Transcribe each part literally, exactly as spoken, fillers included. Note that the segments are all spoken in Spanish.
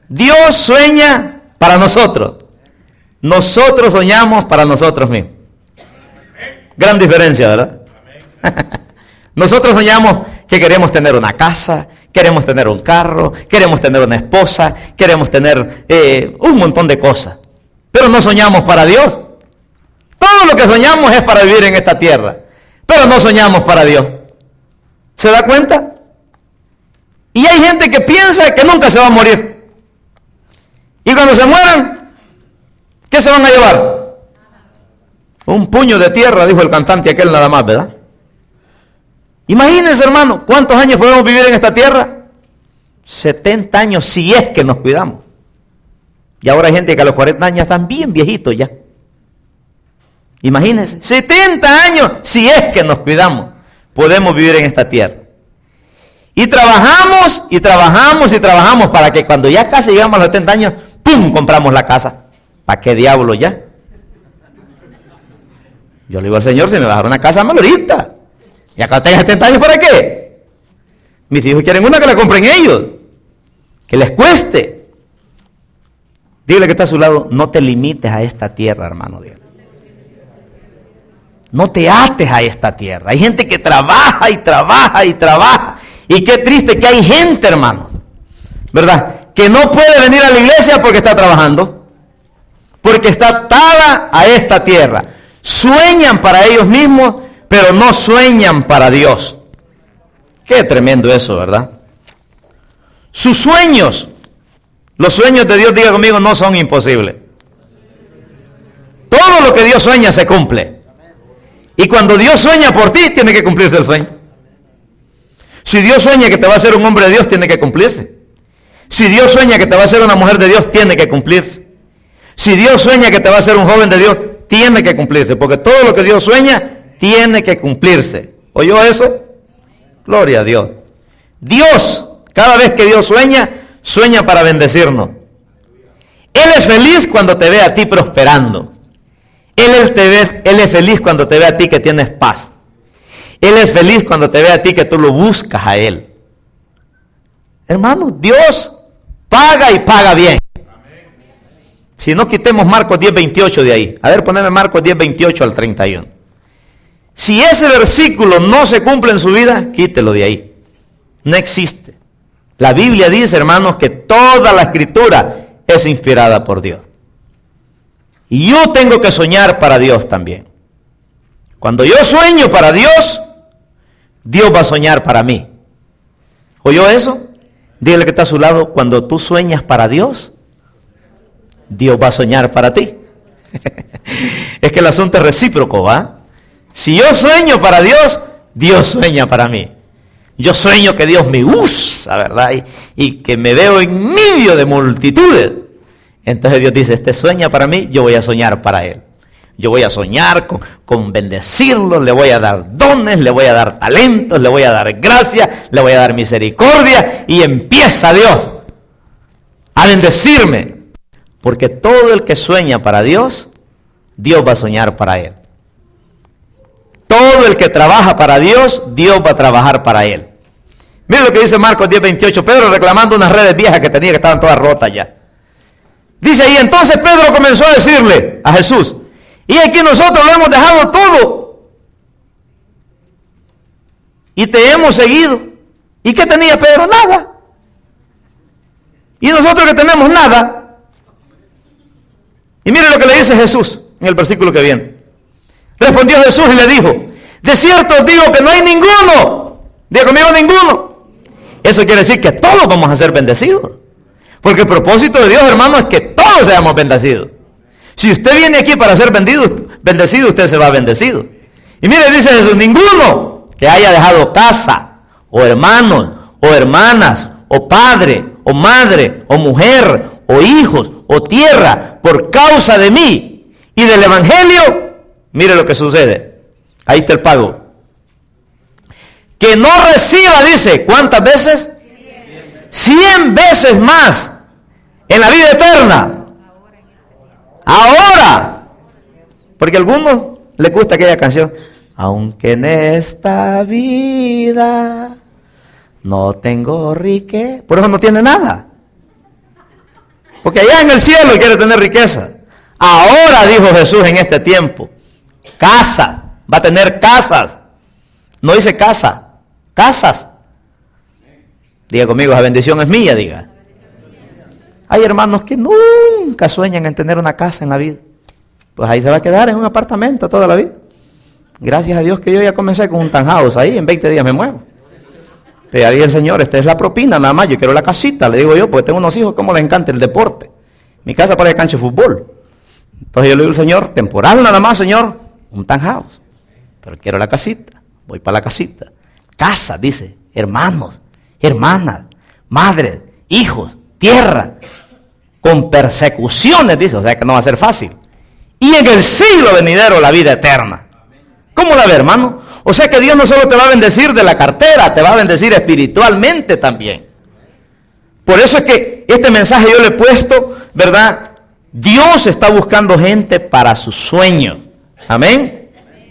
Dios sueña para nosotros. Nosotros soñamos para nosotros mismos. Gran diferencia, ¿verdad? Nosotros soñamos que queremos tener una casa, queremos tener un carro, queremos tener una esposa, queremos tener eh, un montón de cosas. Pero no soñamos para Dios. Todo lo que soñamos es para vivir en esta tierra, pero no soñamos para Dios. ¿Se da cuenta? Y hay gente que piensa que nunca se va a morir. Y cuando se mueran, ¿qué se van a llevar? Un puño de tierra, dijo el cantante aquel nada más, ¿verdad? Imagínense, hermano, ¿cuántos años podemos vivir en esta tierra? setenta años, si es que nos cuidamos. Y ahora hay gente que a los cuarenta años están bien viejitos ya. Imagínense, setenta años, si es que nos cuidamos, podemos vivir en esta tierra. Y trabajamos, y trabajamos, y trabajamos para que cuando ya casi llegamos a los setenta años, ¡pum!, compramos la casa. ¿Para qué diablo ya? Yo le digo al Señor, si me va a dar una casa, dámelo ahorita. Y acá tengo setenta años, ¿para qué? Mis hijos quieren una que la compren ellos, que les cueste. Dígale que está a su lado, no te limites a esta tierra, hermano. Dígale. No te ates a esta tierra. Hay gente que trabaja y trabaja y trabaja. Y qué triste que hay gente, hermano, ¿verdad?, que no puede venir a la iglesia porque está trabajando, porque está atada a esta tierra. Sueñan para ellos mismos, pero no sueñan para Dios. Qué tremendo eso, ¿verdad? Sus sueños, los sueños de Dios, diga conmigo, no son imposibles. Todo lo que Dios sueña se cumple. Y cuando Dios sueña por ti, tiene que cumplirse el sueño. Si Dios sueña que te va a hacer un hombre de Dios, tiene que cumplirse. Si Dios sueña que te va a hacer una mujer de Dios, tiene que cumplirse. Si Dios sueña que te va a hacer un joven de Dios, tiene que cumplirse. Porque todo lo que Dios sueña, tiene que cumplirse. ¿Oyó eso? Gloria a Dios. Dios, cada vez que Dios sueña, sueña para bendecirnos. Él es feliz cuando te ve a ti prosperando. Él es, te ve, Él es feliz cuando te ve a ti que tienes paz. Él es feliz cuando te ve a ti que tú lo buscas a Él. Hermano, Dios paga y paga bien. Si no, quitemos Marcos diez veintiocho de ahí. A ver, poneme Marcos diez veintiocho al treinta y uno. Si ese versículo no se cumple en su vida, quítelo de ahí. No existe. La Biblia dice, hermanos, que toda la escritura es inspirada por Dios. Y yo tengo que soñar para Dios también. Cuando yo sueño para Dios, Dios va a soñar para mí. ¿Oyó eso? Dígale que está a su lado, cuando tú sueñas para Dios, Dios va a soñar para ti. Es que el asunto es recíproco, ¿va? Si yo sueño para Dios, Dios sueña para mí. Yo sueño que Dios me usa, ¿verdad? Y, y que me veo en medio de multitudes. Entonces Dios dice, este sueña para mí, yo voy a soñar para Él. Yo voy a soñar con, con bendecirlo, le voy a dar dones, le voy a dar talentos, le voy a dar gracia, le voy a dar misericordia. Y empieza Dios a bendecirme. Porque todo el que sueña para Dios, Dios va a soñar para él. Todo el que trabaja para Dios, Dios va a trabajar para él. Mira lo que dice Marcos diez veintiocho. Pedro reclamando unas redes viejas que tenía que estaban todas rotas ya. Dice ahí, entonces Pedro comenzó a decirle a Jesús, y aquí nosotros lo hemos dejado todo y te hemos seguido. ¿Y qué tenía Pedro? Nada. Y nosotros que tenemos nada. Y mire lo que le dice Jesús en el versículo que viene. Respondió Jesús y le dijo, de cierto os digo que no hay ninguno. Diga conmigo, ninguno. Eso quiere decir que todos vamos a ser bendecidos. Porque el propósito de Dios, hermano, es que todos seamos bendecidos. Si usted viene aquí para ser bendecido, bendecido, usted se va bendecido. Y mire, dice Jesús, ninguno que haya dejado casa, o hermanos, o hermanas, o padre, o madre, o mujer, o hijos, o tierra, por causa de mí y del evangelio, mire lo que sucede. Ahí está el pago. Que no reciba, dice, ¿cuántas veces? Cien veces más en la vida eterna. Ahora, porque a algunos les gusta aquella canción, aunque en esta vida no tengo riqueza, por eso no tiene nada. Porque allá en el cielo quiere tener riqueza. Ahora, dijo Jesús en este tiempo, casa, va a tener casas. No dice casa, casas. Diga conmigo, esa bendición es mía, diga. Hay hermanos que nunca sueñan en tener una casa en la vida. Pues ahí se va a quedar en un apartamento toda la vida. Gracias a Dios que yo ya comencé con un townhouse ahí, en veinte días me muevo. Pero ahí el Señor, esta es la propina nada más, yo quiero la casita, le digo yo, porque tengo unos hijos como les encanta el deporte. Mi casa parece cancha de fútbol. Entonces yo le digo al Señor, temporal nada más, Señor, un townhouse. Pero quiero la casita, voy para la casita. Casa, dice, hermanos, hermanas, madres, hijos, tierra, con persecuciones, dice, o sea que no va a ser fácil. Y en el siglo venidero la vida eterna. ¿Cómo la ve, hermano? O sea que Dios no solo te va a bendecir de la cartera, te va a bendecir espiritualmente también. Por eso es que este mensaje yo le he puesto, ¿verdad? Dios está buscando gente para sus sueños. Amén.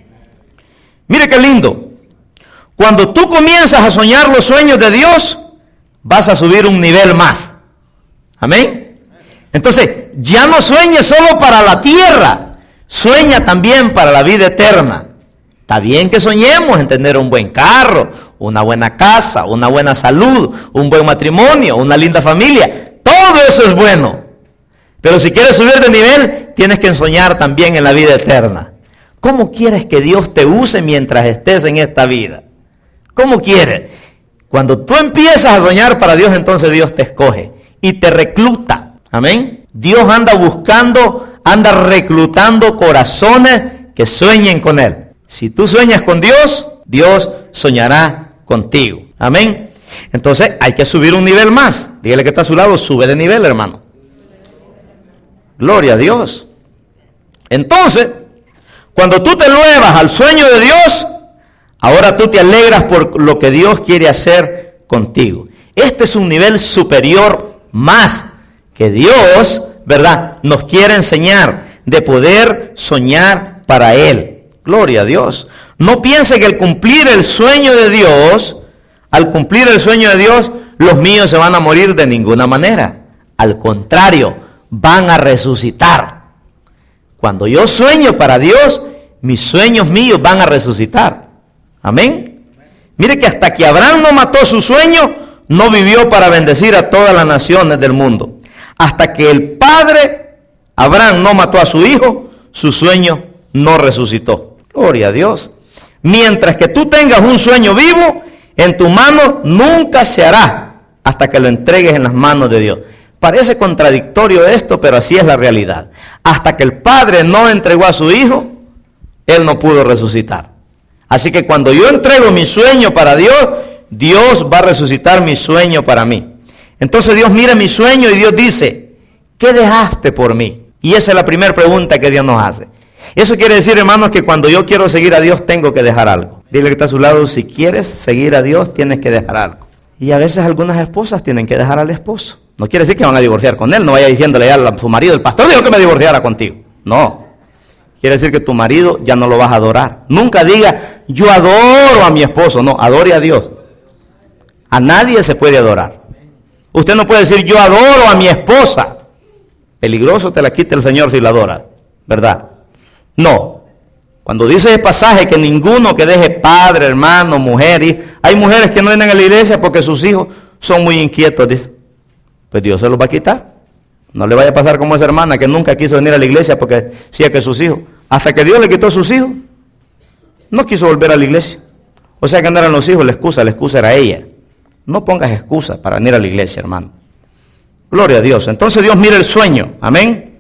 Mire qué lindo. Cuando tú comienzas a soñar los sueños de Dios, vas a subir un nivel más. Amén. Entonces, ya no sueñes solo para la tierra, sueña también para la vida eterna. Está bien que soñemos en tener un buen carro, una buena casa, una buena salud, un buen matrimonio, una linda familia. Todo eso es bueno. Pero si quieres subir de nivel, tienes que soñar también en la vida eterna. ¿Cómo quieres que Dios te use mientras estés en esta vida? ¿Cómo quieres? Cuando tú empiezas a soñar para Dios, entonces Dios te escoge y te recluta. Amén. Dios anda buscando, anda reclutando corazones que sueñen con Él. Si tú sueñas con Dios, Dios soñará contigo. Amén. Entonces hay que subir un nivel más. Dígale que está a su lado, sube de nivel, hermano. Gloria a Dios. Entonces, cuando tú te elevas al sueño de Dios, ahora tú te alegras por lo que Dios quiere hacer contigo. Este es un nivel superior más que Dios, ¿verdad?, nos quiere enseñar de poder soñar para Él. Gloria a Dios. No piense que al cumplir el sueño de Dios, al cumplir el sueño de Dios, los míos se van a morir de ninguna manera. Al contrario, van a resucitar. Cuando yo sueño para Dios, mis sueños míos van a resucitar. Amén. Mire que hasta que Abraham no mató su sueño, no vivió para bendecir a todas las naciones del mundo. Hasta que el padre Abraham no mató a su hijo, su sueño no resucitó. Gloria a Dios. Mientras que tú tengas un sueño vivo, en tu mano nunca se hará hasta que lo entregues en las manos de Dios. Parece contradictorio esto, pero así es la realidad. Hasta que el padre no entregó a su hijo, él no pudo resucitar. Así que cuando yo entrego mi sueño para Dios, Dios va a resucitar mi sueño para mí. Entonces Dios mira mi sueño y Dios dice, ¿qué dejaste por mí? Y esa es la primera pregunta que Dios nos hace. Eso quiere decir, hermanos, que cuando yo quiero seguir a Dios, tengo que dejar algo. Dile que está a su lado, si quieres seguir a Dios, tienes que dejar algo. Y a veces algunas esposas tienen que dejar al esposo. No quiere decir que van a divorciar con él. No vaya diciéndole ya a su marido, el pastor dijo que me divorciara contigo. No. Quiere decir que tu marido ya no lo vas a adorar. Nunca diga, yo adoro a mi esposo. No, adore a Dios. A nadie se puede adorar. Usted no puede decir, yo adoro a mi esposa. Peligroso te la quita el Señor si la adoras, ¿verdad? No. Cuando dice el pasaje que ninguno que deje padre, hermano, mujer, y hay mujeres que no vienen a la iglesia porque sus hijos son muy inquietos, dice. Pues Dios se los va a quitar. No le vaya a pasar como esa hermana que nunca quiso venir a la iglesia porque decía que sus hijos, hasta que Dios le quitó a sus hijos, no quiso volver a la iglesia. O sea que no eran los hijos la excusa, la excusa era ella. No pongas excusa para venir a la iglesia, hermano. Gloria a Dios. Entonces Dios mira el sueño, amén.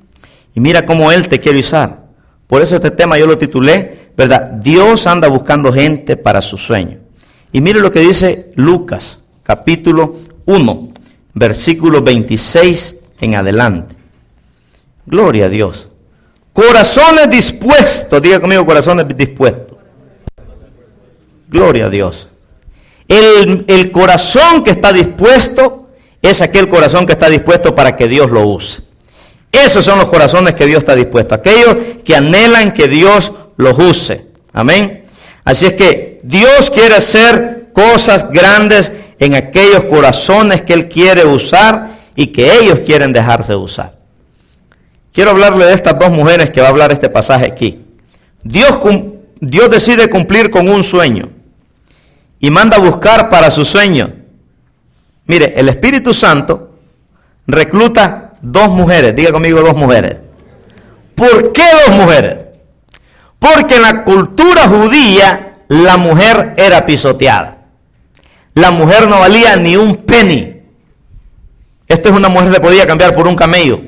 Y mira cómo Él te quiere usar. Por eso este tema yo lo titulé, ¿verdad? Dios anda buscando gente para su sueño. Y mire lo que dice Lucas, capítulo uno, versículo veintiséis en adelante. Gloria a Dios. Corazones dispuestos, diga conmigo, corazones dispuestos. Gloria a Dios. El, el corazón que está dispuesto es aquel corazón que está dispuesto para que Dios lo use. Esos son los corazones que Dios está dispuesto. Aquellos que anhelan que Dios los use. Amén. Así es que Dios quiere hacer cosas grandes en aquellos corazones que Él quiere usar y que ellos quieren dejarse usar. Quiero hablarle de estas dos mujeres que va a hablar este pasaje aquí. Dios, Dios decide cumplir con un sueño y manda a buscar para su sueño. Mire, el Espíritu Santo recluta dos mujeres. Diga conmigo, dos mujeres. ¿Por qué dos mujeres? Porque en la cultura judía la mujer era pisoteada. La mujer no valía ni un penny. Esto es una mujer que se podía cambiar por un camello.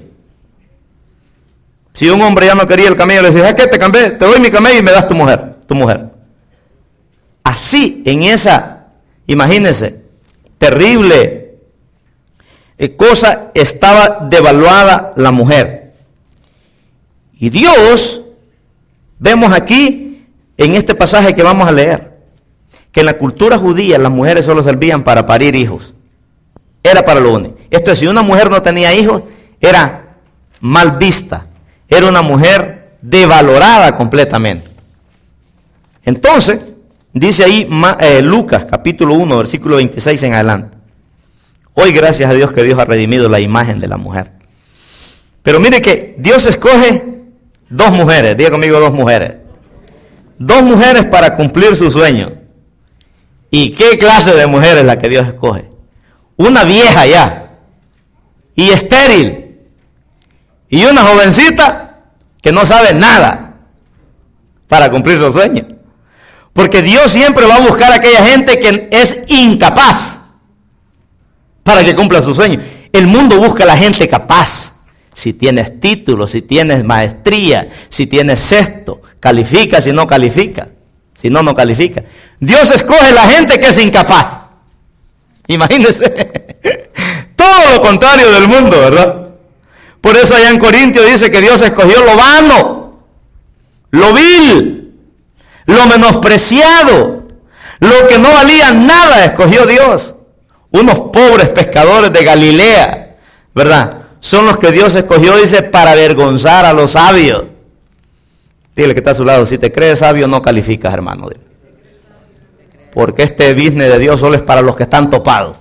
Si un hombre ya no quería el camello, le decía, ¿qué? Te cambié, te doy mi camello y me das tu mujer, tu mujer. Así, en esa, imagínense, terrible eh, cosa, estaba devaluada la mujer. Y Dios, vemos aquí, en este pasaje que vamos a leer, que en la cultura judía las mujeres solo servían para parir hijos. Era para lo único. Esto es, si una mujer no tenía hijos, era mal vista. Era una mujer devalorada completamente. Entonces, dice ahí eh, Lucas capítulo uno, versículo veintiséis en adelante. Hoy gracias a Dios que Dios ha redimido la imagen de la mujer. Pero mire que Dios escoge dos mujeres, diga conmigo dos mujeres. Dos mujeres para cumplir su sueño. ¿Y qué clase de mujer es la que Dios escoge? Una vieja ya, y estéril. Y una jovencita que no sabe nada para cumplir los sueños. Porque Dios siempre va a buscar a aquella gente que es incapaz para que cumpla sus sueños. El mundo busca a la gente capaz. Si tienes título, si tienes maestría, si tienes sexto, califica, si no califica. Si no, no califica. Dios escoge la gente que es incapaz. Imagínense. Todo lo contrario del mundo, ¿verdad? Por eso allá en Corintios dice que Dios escogió lo vano, lo vil, lo menospreciado, lo que no valía nada, escogió Dios. Unos pobres pescadores de Galilea, ¿verdad? Son los que Dios escogió, dice, para avergonzar a los sabios. Dile que está a su lado, si te crees sabio no calificas, hermano. Porque este business de Dios solo es para los que están topados.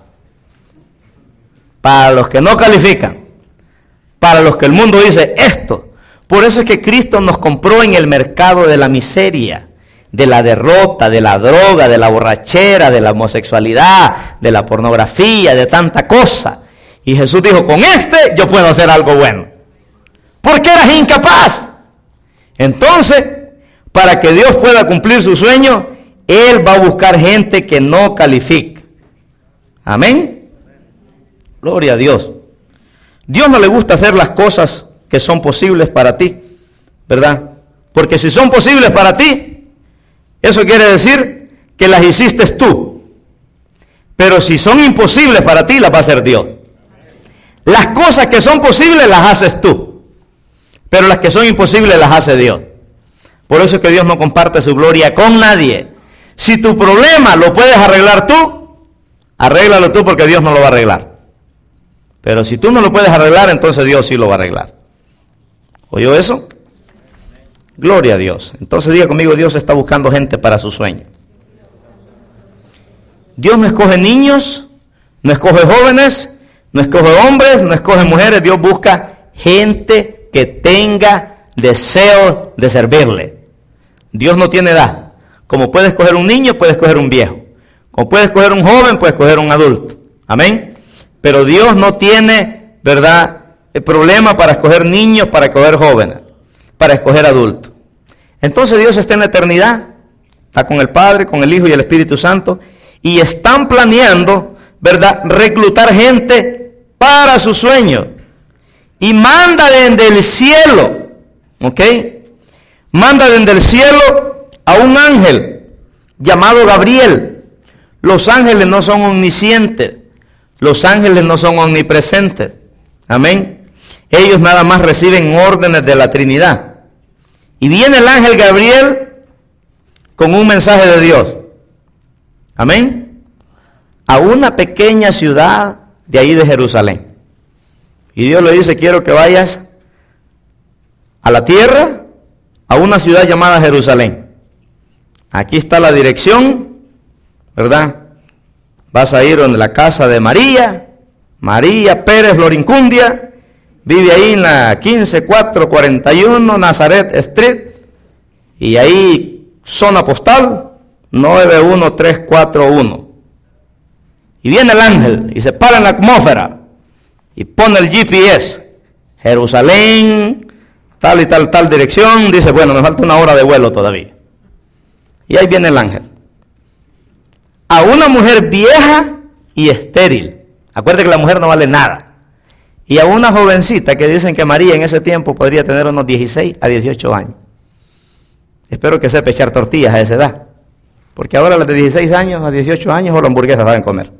Para los que no califican. Para los que el mundo dice esto. Por eso es que Cristo nos compró en el mercado de la miseria, de la derrota, de la droga, de la borrachera, de la homosexualidad, de la pornografía, de tanta cosa. Y Jesús dijo, con este yo puedo hacer algo bueno. Porque eras incapaz. Entonces, para que Dios pueda cumplir su sueño, Él va a buscar gente que no califica. Amén. Gloria a Dios. Dios no le gusta hacer las cosas que son posibles para ti, ¿verdad? Porque si son posibles para ti, eso quiere decir que las hiciste tú. Pero si son imposibles para ti, las va a hacer Dios. Las cosas que son posibles las haces tú, pero las que son imposibles las hace Dios. Por eso es que Dios no comparte su gloria con nadie. Si tu problema lo puedes arreglar tú, arréglalo tú porque Dios no lo va a arreglar. Pero si tú no lo puedes arreglar, entonces Dios sí lo va a arreglar. ¿Oyó eso? Gloria a Dios. Entonces diga conmigo, Dios está buscando gente para su sueño. Dios no escoge niños, no escoge jóvenes, no escoge hombres, no escoge mujeres. Dios busca gente que tenga deseo de servirle. Dios no tiene edad. Como puede escoger un niño, puede escoger un viejo. Como puede escoger un joven, puede escoger un adulto. Amén. Pero Dios no tiene, ¿verdad?, el problema para escoger niños, para escoger jóvenes, para escoger adultos. Entonces Dios está en la eternidad, está con el Padre, con el Hijo y el Espíritu Santo, y están planeando, ¿verdad?, reclutar gente para su sueño. Y manda desde el cielo, ¿ok? Manda desde el cielo a un ángel llamado Gabriel. Los ángeles no son omniscientes. Los ángeles no son omnipresentes. Amén. Ellos nada más reciben órdenes de la Trinidad. Y viene el ángel Gabriel con un mensaje de Dios. Amén. A una pequeña ciudad de ahí de Jerusalén. Y Dios le dice, quiero que vayas a la tierra, a una ciudad llamada Jerusalén. Aquí está la dirección, ¿verdad? Vas a ir donde la casa de María, María Pérez Florincundia, vive ahí en la quince cuatro cuarenta y uno Nazaret Street, y ahí zona postal nueve uno tres cuatro uno. Y viene el ángel y se para en la atmósfera y pone el G P S, Jerusalén, tal y tal, tal dirección. Dice, bueno, me falta una hora de vuelo todavía. Y ahí viene el ángel. A una mujer vieja y estéril. Acuérdate que la mujer no vale nada. Y a una jovencita que dicen que María en ese tiempo podría tener unos dieciséis a dieciocho años. Espero que sepa echar tortillas a esa edad. Porque ahora las de dieciséis años a dieciocho años solo hamburguesas saben comer.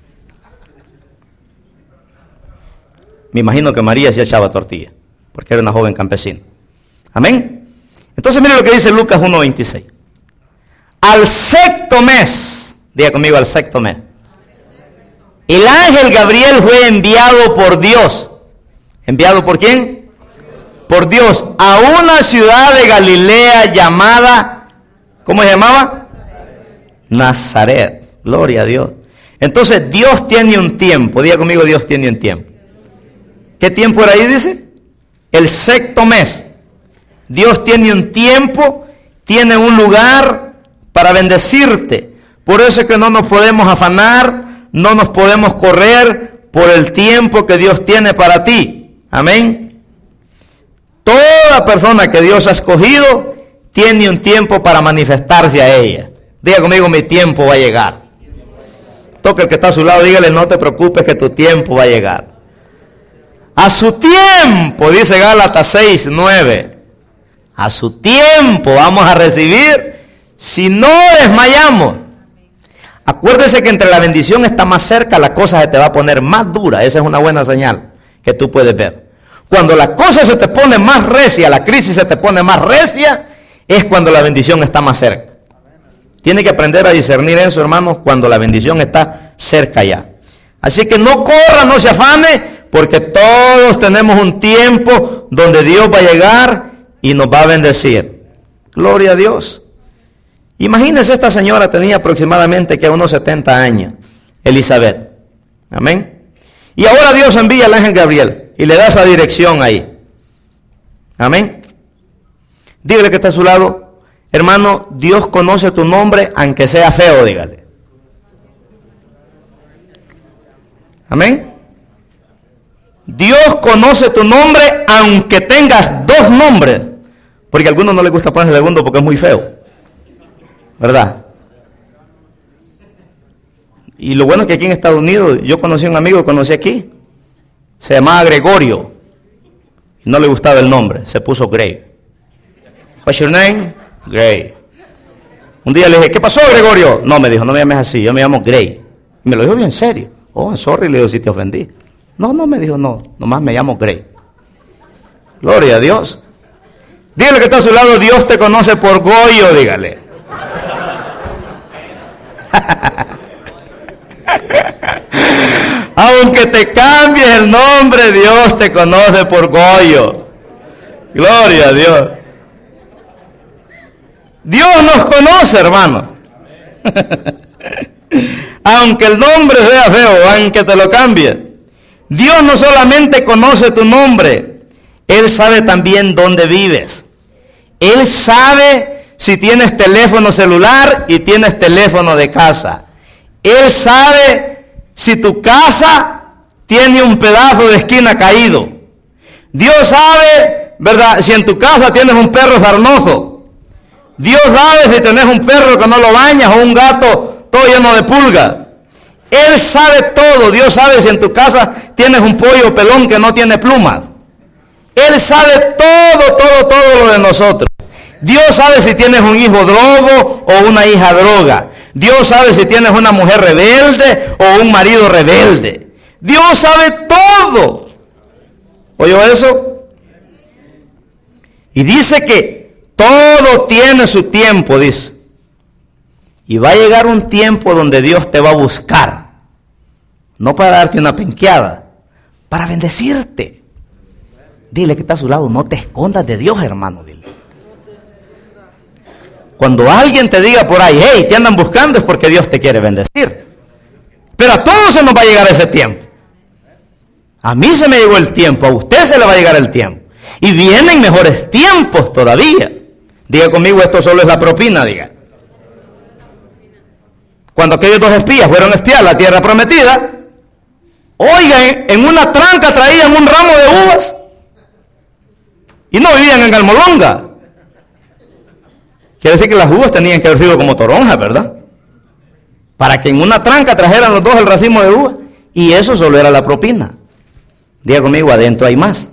Me imagino que María sí echaba tortilla, porque era una joven campesina. Amén. Entonces mire lo que dice Lucas uno veintiséis. Al sexto mes, diga conmigo, al sexto mes, el ángel Gabriel fue enviado por Dios. ¿Enviado por quién? Por Dios, a una ciudad de Galilea llamada, ¿cómo se llamaba? Nazaret. Gloria a Dios. Entonces Dios tiene un tiempo, diga conmigo, Dios tiene un tiempo. ¿Qué tiempo era ahí, dice? El sexto mes. Dios tiene un tiempo, tiene un lugar para bendecirte. Por eso es que no nos podemos afanar, no nos podemos correr por el tiempo que Dios tiene para ti. Amén. Toda persona que Dios ha escogido tiene un tiempo para manifestarse a ella. Diga conmigo, mi tiempo va a llegar. Toca el que está a su lado, dígale, no te preocupes que tu tiempo va a llegar. A su tiempo, dice Gálatas seis, nueve. A su tiempo vamos a recibir si no desmayamos. Acuérdese que entre la bendición está más cerca, la cosa se te va a poner más dura. Esa es una buena señal que tú puedes ver. Cuando la cosa se te pone más recia, la crisis se te pone más recia, es cuando la bendición está más cerca. Tiene que aprender a discernir eso, hermanos, cuando la bendición está cerca ya. Así que no corra, no se afane, porque todos tenemos un tiempo donde Dios va a llegar y nos va a bendecir. Gloria a Dios. Imagínense, esta señora tenía aproximadamente que unos setenta años, Elizabeth. Amén. Y ahora Dios envía al ángel Gabriel y le da esa dirección ahí. Amén. Dígale que está a su lado, hermano, Dios conoce tu nombre aunque sea feo, dígale. Amén. Dios conoce tu nombre aunque tengas dos nombres. Porque a algunos no les gusta poner el segundo porque es muy feo, ¿verdad? Y lo bueno es que aquí en Estados Unidos, yo conocí a un amigo que conocí aquí, se llamaba Gregorio, y no le gustaba el nombre, se puso Gray. What's your name? Gray. Un día le dije, ¿qué pasó, Gregorio? No, me dijo, no me llames así, yo me llamo Gray. Y me lo dijo bien serio. Oh, sorry, le digo, si te ofendí. No, no, me dijo, no, nomás me llamo Gray. Gloria a Dios. Dígale que está a su lado, Dios te conoce por Goyo, dígale. Aunque te cambies el nombre, Dios te conoce por Goyo. Gloria a Dios. Dios nos conoce, hermano. Aunque el nombre sea feo, aunque te lo cambie, Dios no solamente conoce tu nombre, Él sabe también dónde vives. Él sabe si tienes teléfono celular y tienes teléfono de casa. Él sabe si tu casa tiene un pedazo de esquina caído. Dios sabe, ¿verdad?, si en tu casa tienes un perro sarnoso. Dios sabe si tenés un perro que no lo bañas o un gato todo lleno de pulgas. Él sabe todo. Dios sabe si en tu casa tienes un pollo pelón que no tiene plumas. Él sabe todo, todo, todo lo de nosotros. Dios sabe si tienes un hijo drogo o una hija droga. Dios sabe si tienes una mujer rebelde o un marido rebelde. Dios sabe todo. ¿Oyó eso? Y dice que todo tiene su tiempo, dice. Y va a llegar un tiempo donde Dios te va a buscar. No para darte una penqueada, para bendecirte. Dile que está a su lado, no te escondas de Dios, hermano, dile. Cuando alguien te diga por ahí, hey, te andan buscando, es porque Dios te quiere bendecir. Pero a todos se nos va a llegar ese tiempo. A mí se me llegó el tiempo, a usted se le va a llegar el tiempo. Y vienen mejores tiempos todavía. Diga conmigo, esto solo es la propina, diga. Cuando aquellos dos espías fueron a espiar la tierra prometida, oigan, en una tranca traían un ramo de uvas y no vivían en Almolonga. Quiere decir que las uvas tenían que haber sido como toronjas, ¿verdad? Para que en una tranca trajeran los dos el racimo de uvas. Y eso solo era la propina. Diga conmigo, adentro hay más.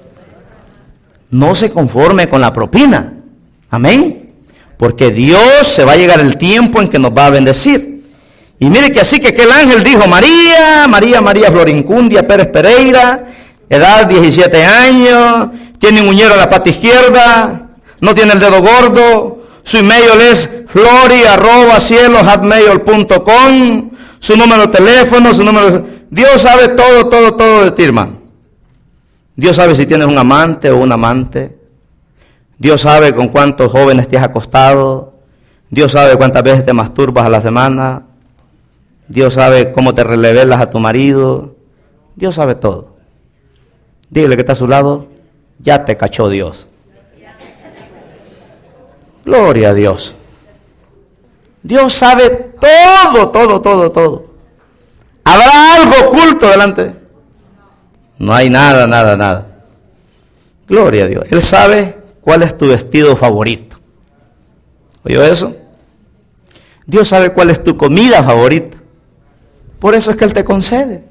No se conforme con la propina. Amén. Porque Dios se va a llegar el tiempo en que nos va a bendecir. Y mire que así que aquel ángel dijo, María, María, María Florincundia Pérez Pereira, edad diecisiete años, tiene un uñero en la pata izquierda, no tiene el dedo gordo, su email es flori arroba cielo hotmail punto com, su número de teléfono, su número de... Dios sabe todo, todo, todo de ti, hermano. Dios sabe si tienes un amante o un amante. Dios sabe con cuántos jóvenes te has acostado. Dios sabe cuántas veces te masturbas a la semana. Dios sabe cómo te revelas a tu marido. Dios sabe todo. Dígale que está a su lado, ya te cachó Dios. Gloria a Dios. Dios sabe todo, todo, todo, todo. ¿Habrá algo oculto delante de él? No hay nada, nada, nada. Gloria a Dios. Él sabe cuál es tu vestido favorito. ¿Oyó eso? Dios sabe cuál es tu comida favorita. Por eso es que Él te concede.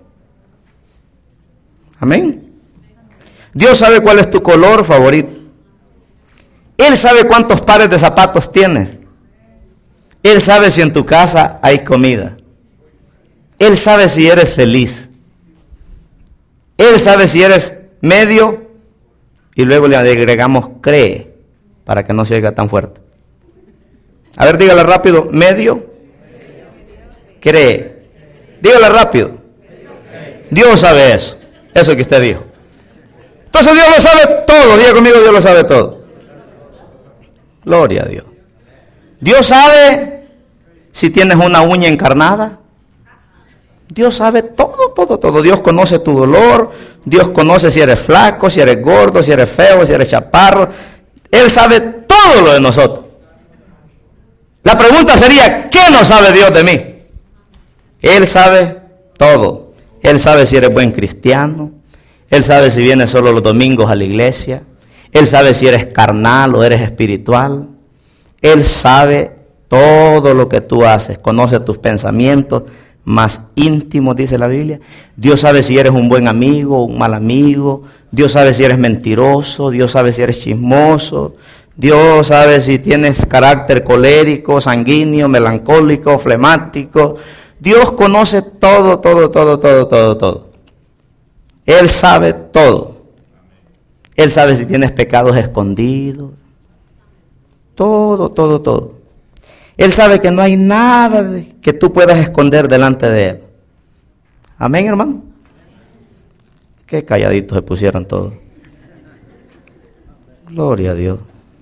Amén. Dios sabe cuál es tu color favorito. Él sabe cuántos pares de zapatos tienes. Él sabe si en tu casa hay comida. Él sabe si eres feliz. Él sabe si eres medio. Y luego le agregamos cree, para que no se oiga tan fuerte. A ver, dígale rápido, medio, cree. Dígale rápido. Dios sabe eso. Eso que usted dijo. Entonces Dios lo sabe todo. Diga conmigo, Dios lo sabe todo. Gloria a Dios. Dios sabe si tienes una uña encarnada. Dios sabe todo, todo, todo. Dios conoce tu dolor. Dios conoce si eres flaco, si eres gordo, si eres feo, si eres chaparro. Él sabe todo lo de nosotros. La pregunta sería, ¿qué no sabe Dios de mí? Él sabe todo. Él sabe si eres buen cristiano. Él sabe si vienes solo los domingos a la iglesia. Él sabe si eres carnal o eres espiritual. Él sabe todo lo que tú haces. Conoce tus pensamientos más íntimos, dice la Biblia. Dios sabe si eres un buen amigo o un mal amigo. Dios sabe si eres mentiroso. Dios sabe si eres chismoso. Dios sabe si tienes carácter colérico, sanguíneo, melancólico, flemático. Dios conoce todo, todo, todo, todo, todo, todo. Él sabe todo. Él sabe si tienes pecados escondidos. Todo, todo, todo. Él sabe que no hay nada que tú puedas esconder delante de Él. Amén, hermano. Qué calladitos se pusieron todos. Gloria a Dios.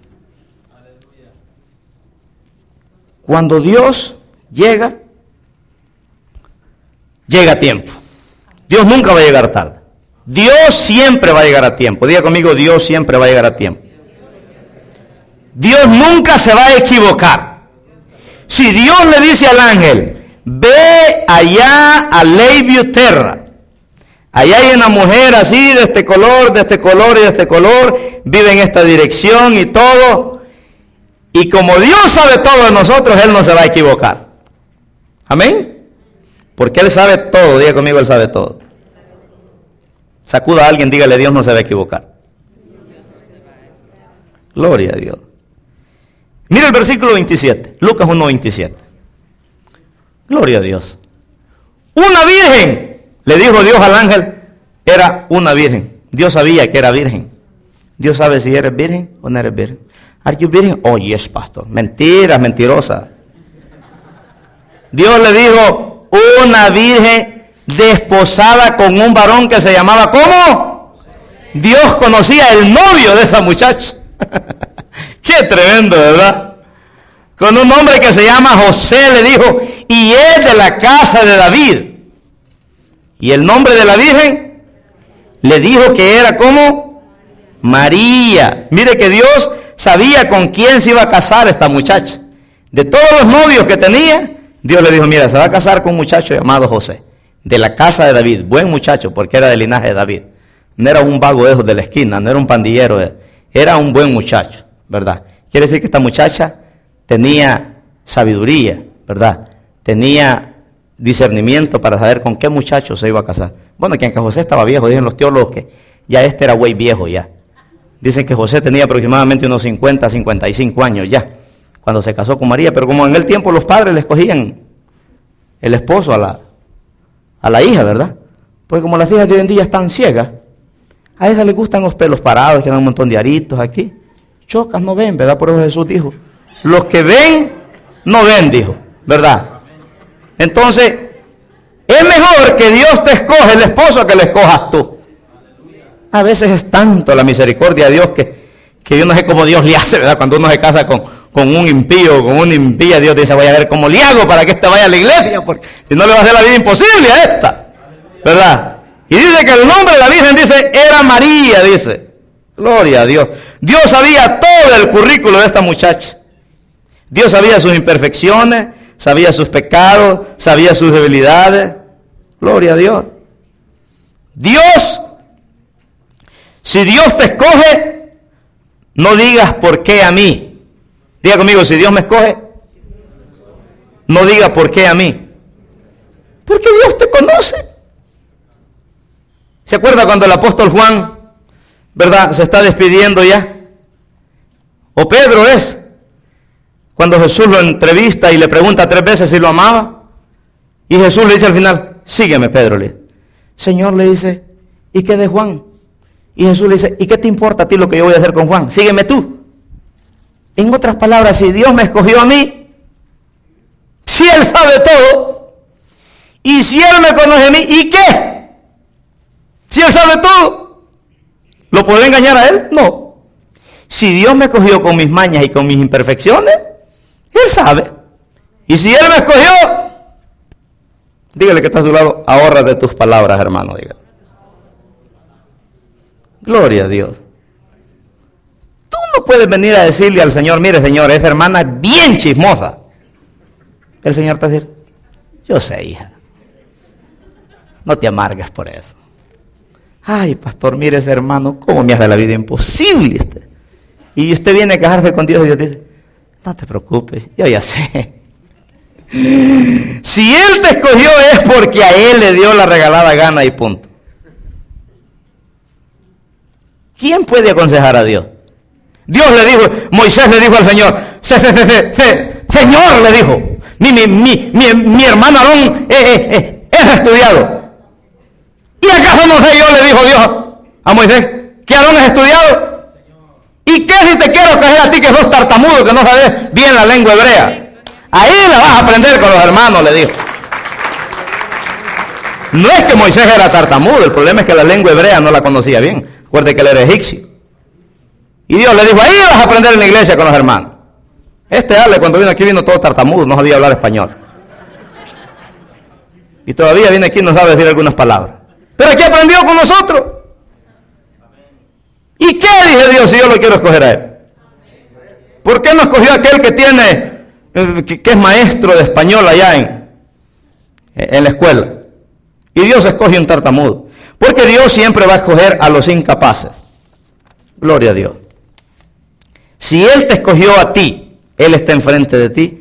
Cuando Dios llega, llega a tiempo. Dios nunca va a llegar tarde. Dios siempre va a llegar a tiempo. Diga conmigo, Dios siempre va a llegar a tiempo. Dios nunca se va a equivocar. Si Dios le dice al ángel, ve allá a Lakeview Terra, allá hay una mujer así, de este color, de este color y de este color, vive en esta dirección y todo, y como Dios sabe todo de nosotros, Él no se va a equivocar. Amén. Porque Él sabe todo. Diga conmigo, Él sabe todo. Sacuda a alguien, dígale, Dios no se va a equivocar. Gloria a Dios. Mira el versículo veintisiete, Lucas uno veintisiete. Gloria a Dios. Una virgen, le dijo Dios al ángel, era una virgen. Dios sabía que era virgen. Dios sabe si eres virgen o no eres virgen. ¿Are you virgin? Oh, yes, pastor. Mentiras, mentirosa. Dios le dijo, una virgen desposada con un varón que se llamaba, ¿cómo? Dios conocía el novio de esa muchacha. Qué tremendo, ¿verdad? Con un hombre que se llama José, le dijo, y es de la casa de David. Y el nombre de la virgen, Le dijo que era como María. Mire que Dios sabía con quién se iba a casar esta muchacha. De todos los novios que tenía, Dios le dijo, mira, se va a casar con un muchacho llamado José, de la casa de David. Buen muchacho, porque era del linaje de David. No era un vago de esos de la esquina, no era un pandillero, era un buen muchacho, ¿verdad? Quiere decir que esta muchacha tenía sabiduría, ¿verdad? Tenía discernimiento para saber con qué muchacho se iba a casar. Bueno, que aunque José estaba viejo, dicen los teólogos que ya este era güey viejo ya. Dicen que José tenía aproximadamente unos cincuenta, cincuenta y cinco años ya, cuando se casó con María, pero como en el tiempo los padres le escogían el esposo a la, a la hija, ¿verdad? Porque como las hijas de hoy en día están ciegas, a esas les gustan los pelos parados, que dan un montón de aritos aquí. Chocas no ven, ¿verdad? Por eso Jesús dijo, los que ven, no ven, dijo, ¿verdad? Entonces, es mejor que Dios te escoge el esposo que le escojas tú. A veces es tanto la misericordia de Dios que, que yo no sé cómo Dios le hace, ¿verdad? Cuando uno se casa con, con un impío, con una impía, Dios dice, voy a ver cómo le hago para que éste vaya a la iglesia, porque si no le va a hacer la vida imposible a esta, ¿verdad? Y dice que el nombre de la Virgen, dice, era María, dice. Gloria a Dios. Dios sabía todo el currículo de esta muchacha. Dios sabía sus imperfecciones, sabía sus pecados, sabía sus debilidades. Gloria a Dios. Dios, si Dios te escoge, no digas por qué a mí. Diga conmigo, si Dios me escoge, no diga por qué a mí. Porque Dios te conoce. ¿Se acuerda cuando el apóstol Juan, verdad, se está despidiendo ya? O Pedro es, cuando Jesús lo entrevista y le pregunta tres veces si lo amaba. Y Jesús le dice al final, sígueme, Pedro. Le dice, Señor, le dice, ¿y qué de Juan? Y Jesús le dice, ¿y qué te importa a ti lo que yo voy a hacer con Juan? Sígueme tú. En otras palabras, si Dios me escogió a mí, si Él sabe todo, y si Él me conoce a mí, ¿y qué? Si Él sabe todo, ¿lo podré engañar a Él? No. Si Dios me escogió con mis mañas y con mis imperfecciones, Él sabe. Y si Él me escogió, dígale que está a su lado, ahorra de tus palabras, hermano, dígale. Gloria a Dios. Tú no puedes venir a decirle al Señor, mire Señor, esa hermana es bien chismosa. El Señor te va a decir, yo sé, hija, no te amargues por eso. Ay, pastor, mire ese hermano, cómo me hace la vida imposible. Este. Y usted viene a quejarse con Dios y Dios dice, no te preocupes, yo ya sé. Si Él te escogió es porque a Él le dio la regalada gana y punto. ¿Quién puede aconsejar a Dios? Dios le dijo, Moisés le dijo al Señor, se, se, se, se, se, Señor, le dijo, mi, mi, mi, mi, mi hermano Aarón eh, eh, eh, es estudiado. ¿Y acaso no sé yo, le dijo Dios a Moisés, que Aarón es estudiado? ¿Y qué si te quiero coger a ti que sos tartamudo, que no sabes bien la lengua hebrea? Ahí la vas a aprender con los hermanos, le dijo. No es que Moisés era tartamudo, el problema es que la lengua hebrea no la conocía bien. Recuerde que él era egipcio. Y Dios le dijo, ahí vas a aprender en la iglesia con los hermanos. Este Ale, cuando vino aquí, vino todo tartamudo, no sabía hablar español. Y todavía viene aquí y no sabe decir algunas palabras. Pero aquí aprendió con nosotros. ¿Y qué dije Dios si yo lo quiero escoger a él? ¿Por qué no escogió a aquel que tiene, que, que es maestro de español allá en, en la escuela? Y Dios escoge un tartamudo. Porque Dios siempre va a escoger a los incapaces. Gloria a Dios. Si Él te escogió a ti, Él está enfrente de ti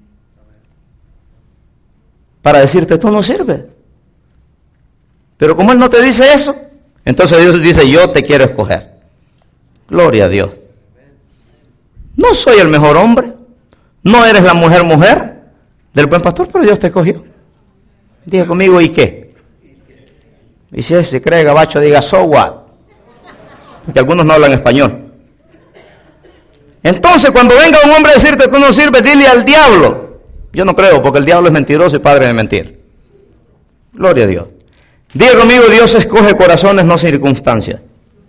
para decirte, tú no sirves. Pero como Él no te dice eso, entonces Dios dice, yo te quiero escoger. Gloria a Dios. No soy el mejor hombre, no eres la mujer mujer del buen pastor, pero Dios te escogió. Diga conmigo, ¿y qué? Y si se cree gabacho, diga, so what? Porque algunos no hablan español. Entonces, cuando venga un hombre a decirte, tú no sirves, dile al diablo. Yo no creo, porque el diablo es mentiroso y padre de mentir. Gloria a Dios. Diga conmigo, Dios escoge corazones, no circunstancias.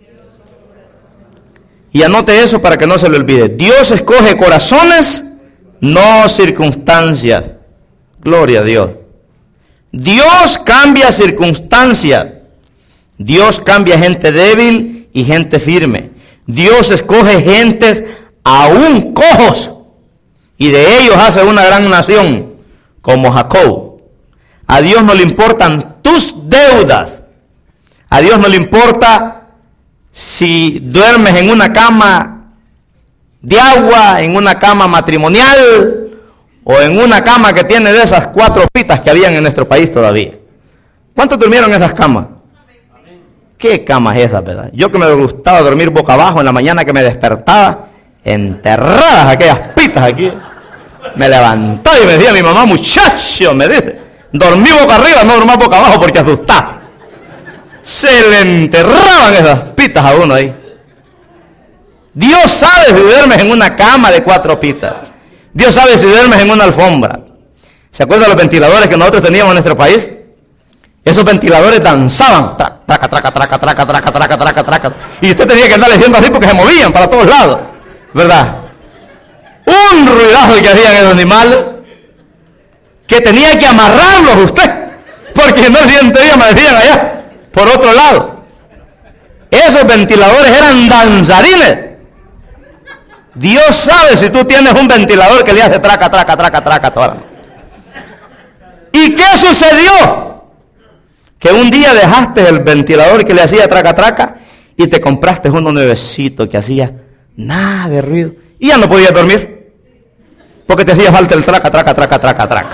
Y anote eso para que no se le olvide. Dios escoge corazones, no circunstancias. Gloria a Dios. Dios cambia circunstancias. Dios cambia gente débil y gente firme. Dios escoge gentes aún cojos y de ellos hace una gran nación como Jacob. A Dios no le importan tus deudas. A Dios no le importa si duermes en una cama de agua, en una cama matrimonial o en una cama que tiene de esas cuatro pitas que habían en nuestro país todavía. ¿Cuántos durmieron en esas camas? ¿Qué cama es esa, verdad? Yo que me gustaba dormir boca abajo en la mañana que me despertaba, enterradas aquellas pitas aquí. Me levantaba y me decía mi mamá, muchacho, me dice, dormí boca arriba, no dormí boca abajo porque asustaba. Se le enterraban esas pitas a uno ahí. Dios sabe si duermes en una cama de cuatro pitas. Dios sabe si duermes en una alfombra. ¿Se acuerdan de los ventiladores que nosotros teníamos en nuestro país? Esos ventiladores danzaban. Traca, traca, traca, traca, traca, traca, traca, traca, traca. Y usted tenía que andar diciendo así porque se movían para todos lados. ¿Verdad? Un ruidazo que hacían esos animales que tenía que amarrarlos usted. Porque no el siguiente día me decían allá, por otro lado. Esos ventiladores eran danzarines. Dios sabe si tú tienes un ventilador que le hace traca, traca, traca, traca toda la noche. ¿Y qué sucedió? Que un día dejaste el ventilador que le hacía traca, traca y te compraste uno nuevecito que hacía nada de ruido y ya no podías dormir porque te hacía falta el traca, traca, traca, traca, traca.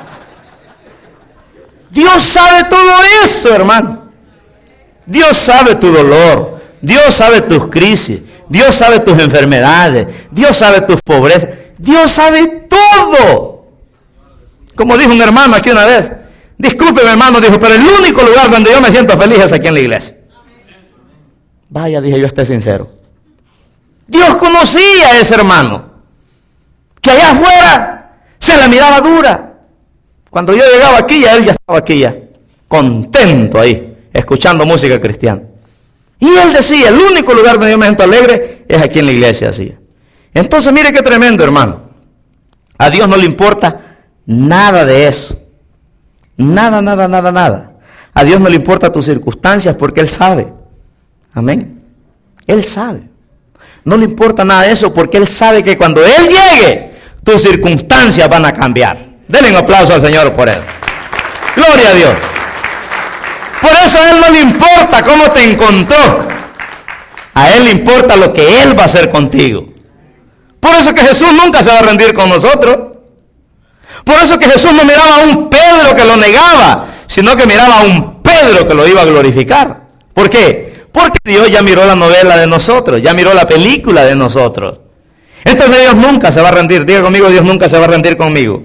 Dios sabe todo eso, hermano. Dios sabe tu dolor. Dios sabe tus crisis. Dios sabe tus enfermedades, Dios sabe tus pobrezas, Dios sabe todo. Como dijo un hermano aquí una vez, discúlpeme hermano, dijo, pero el único lugar donde yo me siento feliz es aquí en la iglesia. Vaya, dije yo, esté sincero. Dios conocía a ese hermano, que allá afuera se la miraba dura. Cuando yo llegaba aquí, ya él ya estaba aquí ya, contento ahí, escuchando música cristiana. Y él decía, el único lugar donde yo me siento alegre es aquí en la iglesia, así. Entonces, mire qué tremendo, hermano. A Dios no le importa nada de eso. Nada, nada, nada, nada. A Dios no le importa tus circunstancias porque Él sabe. Amén. Él sabe. No le importa nada de eso porque Él sabe que cuando Él llegue, tus circunstancias van a cambiar. Denle un aplauso al Señor por Él. Gloria a Dios. Por eso a Él no le importa cómo te encontró. A Él le importa lo que Él va a hacer contigo. Por eso que Jesús nunca se va a rendir con nosotros. Por eso que Jesús no miraba a un Pedro que lo negaba, sino que miraba a un Pedro que lo iba a glorificar. ¿Por qué? Porque Dios ya miró la novela de nosotros, ya miró la película de nosotros. Entonces Dios nunca se va a rendir. Diga conmigo, Dios nunca se va a rendir conmigo.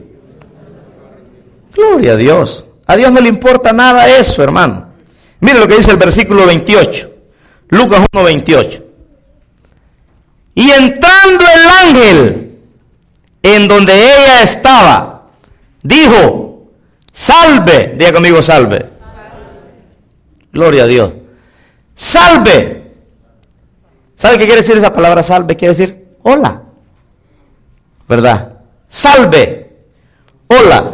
Gloria a Dios. A Dios no le importa nada eso, hermano. Mire lo que dice el versículo veintiocho. Lucas uno, veintiocho. Y entrando el ángel en donde ella estaba, dijo, salve. Diga conmigo, salve. Gloria a Dios. Salve. ¿Sabe qué quiere decir esa palabra salve? Quiere decir hola. ¿Verdad? Salve. Hola.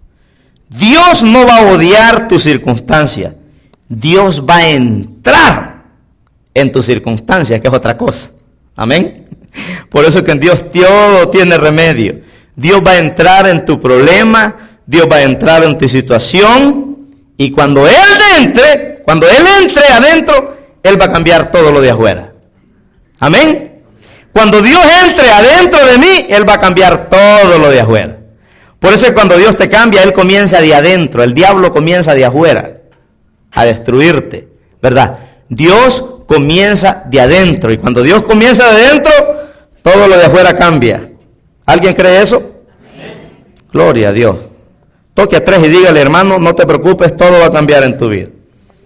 Dios no va a odiar tu circunstancia. Dios va a entrar en tu circunstancia, que es otra cosa. Amén. Por eso que en Dios todo tiene remedio. Dios va a entrar en tu problema, Dios va a entrar en tu situación, y cuando Él entre, cuando Él entre adentro, Él va a cambiar todo lo de afuera. Amén. Cuando Dios entre adentro de mí, Él va a cambiar todo lo de afuera. Por eso es que cuando Dios te cambia, Él comienza de adentro, el diablo comienza de afuera a destruirte, ¿verdad? Dios comienza de adentro, y cuando Dios comienza de adentro, todo lo de afuera cambia. ¿Alguien cree eso? Amén. Gloria a Dios. Toque a tres y dígale, hermano, no te preocupes, todo va a cambiar en tu vida.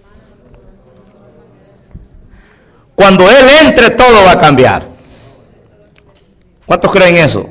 Cuando Él entre, todo va a cambiar. ¿Cuántos creen eso?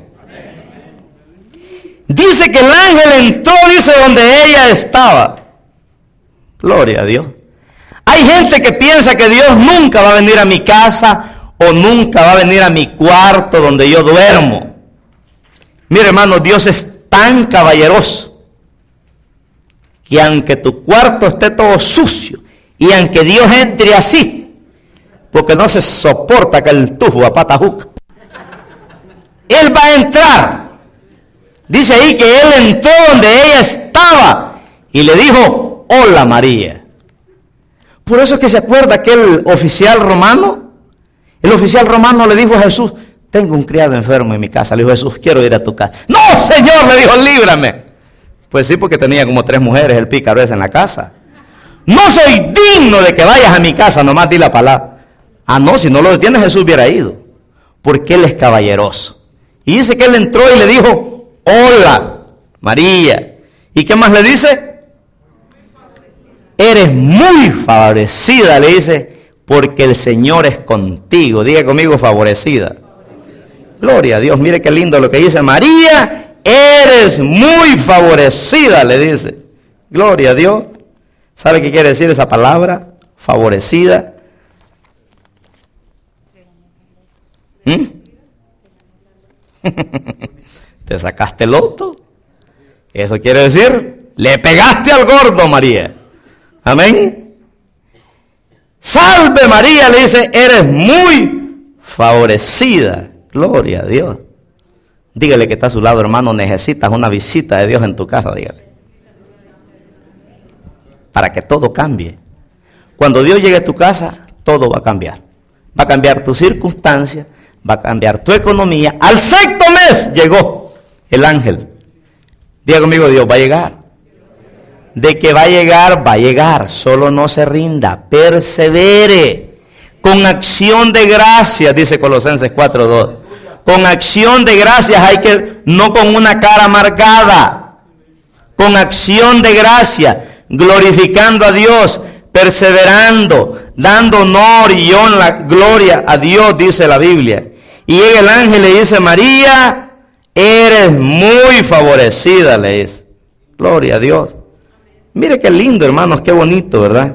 Dice que el ángel entró, dice, donde ella estaba. Gloria a Dios. Hay gente que piensa que Dios nunca va a venir a mi casa o nunca va a venir a mi cuarto donde yo duermo. Mire, hermano, Dios es tan caballeroso que aunque tu cuarto esté todo sucio Y aunque Dios entre así, porque no se soporta que el tubo a pata juca, Él va a entrar. Dice ahí que Él entró donde ella estaba y le dijo, hola María. Por eso es que se acuerda aquel oficial romano. El oficial romano le dijo a Jesús, tengo un criado enfermo en mi casa. Le dijo Jesús, quiero ir a tu casa. No, Señor, le dijo, líbrame. Pues sí, porque tenía como tres mujeres el pícaro ese en la casa. No soy digno de que vayas a mi casa, nomás di la palabra. Ah, no, si no lo detiene Jesús hubiera ido. Porque Él es caballeroso. Y dice que Él entró y le dijo, hola, María. ¿Y qué más le dice? Eres muy favorecida, le dice, porque el Señor es contigo. Diga conmigo, favorecida. Gloria a Dios, mire qué lindo lo que dice María. Eres muy favorecida, le dice. Gloria a Dios. ¿Sabe qué quiere decir esa palabra? Favorecida. ¿Mm? ¿Te sacaste el loto? Eso quiere decir, le pegaste al gordo, María. Amén. Salve María, le dice, eres muy favorecida. Gloria a Dios. Dígale que está a su lado, hermano, necesitas una visita de Dios en tu casa, dígale. Para que todo cambie. Cuando Dios llegue a tu casa, todo va a cambiar. Va a cambiar tu circunstancia, va a cambiar tu economía. Al sexto mes llegó el ángel. Diga conmigo, Dios va a llegar. De que va a llegar, va a llegar. Solo no se rinda, persevere. Con acción de gracias, dice Colosenses cuatro dos. Con acción de gracias hay que, no con una cara amargada. Con acción de gracias, glorificando a Dios, perseverando, dando honor y honra, gloria a Dios, dice la Biblia. Y llega el ángel y le dice, María, eres muy favorecida, le dice. Gloria a Dios. Mire qué lindo, hermanos, qué bonito, ¿verdad?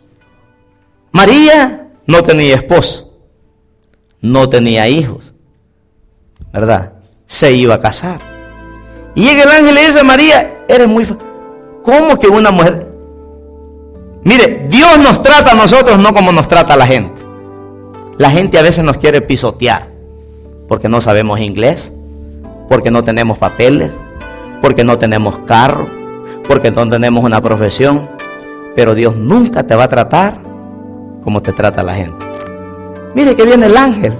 María no tenía esposo, no tenía hijos, ¿verdad? Se iba a casar. Y llega el ángel y le dice, María, eres muy... ¿Cómo que una mujer? Mire, Dios nos trata a nosotros no como nos trata a la gente. La gente a veces nos quiere pisotear porque no sabemos inglés, porque no tenemos papeles, porque no tenemos carro, porque no tenemos una profesión. Pero Dios nunca te va a tratar como te trata la gente. Mire que viene el ángel.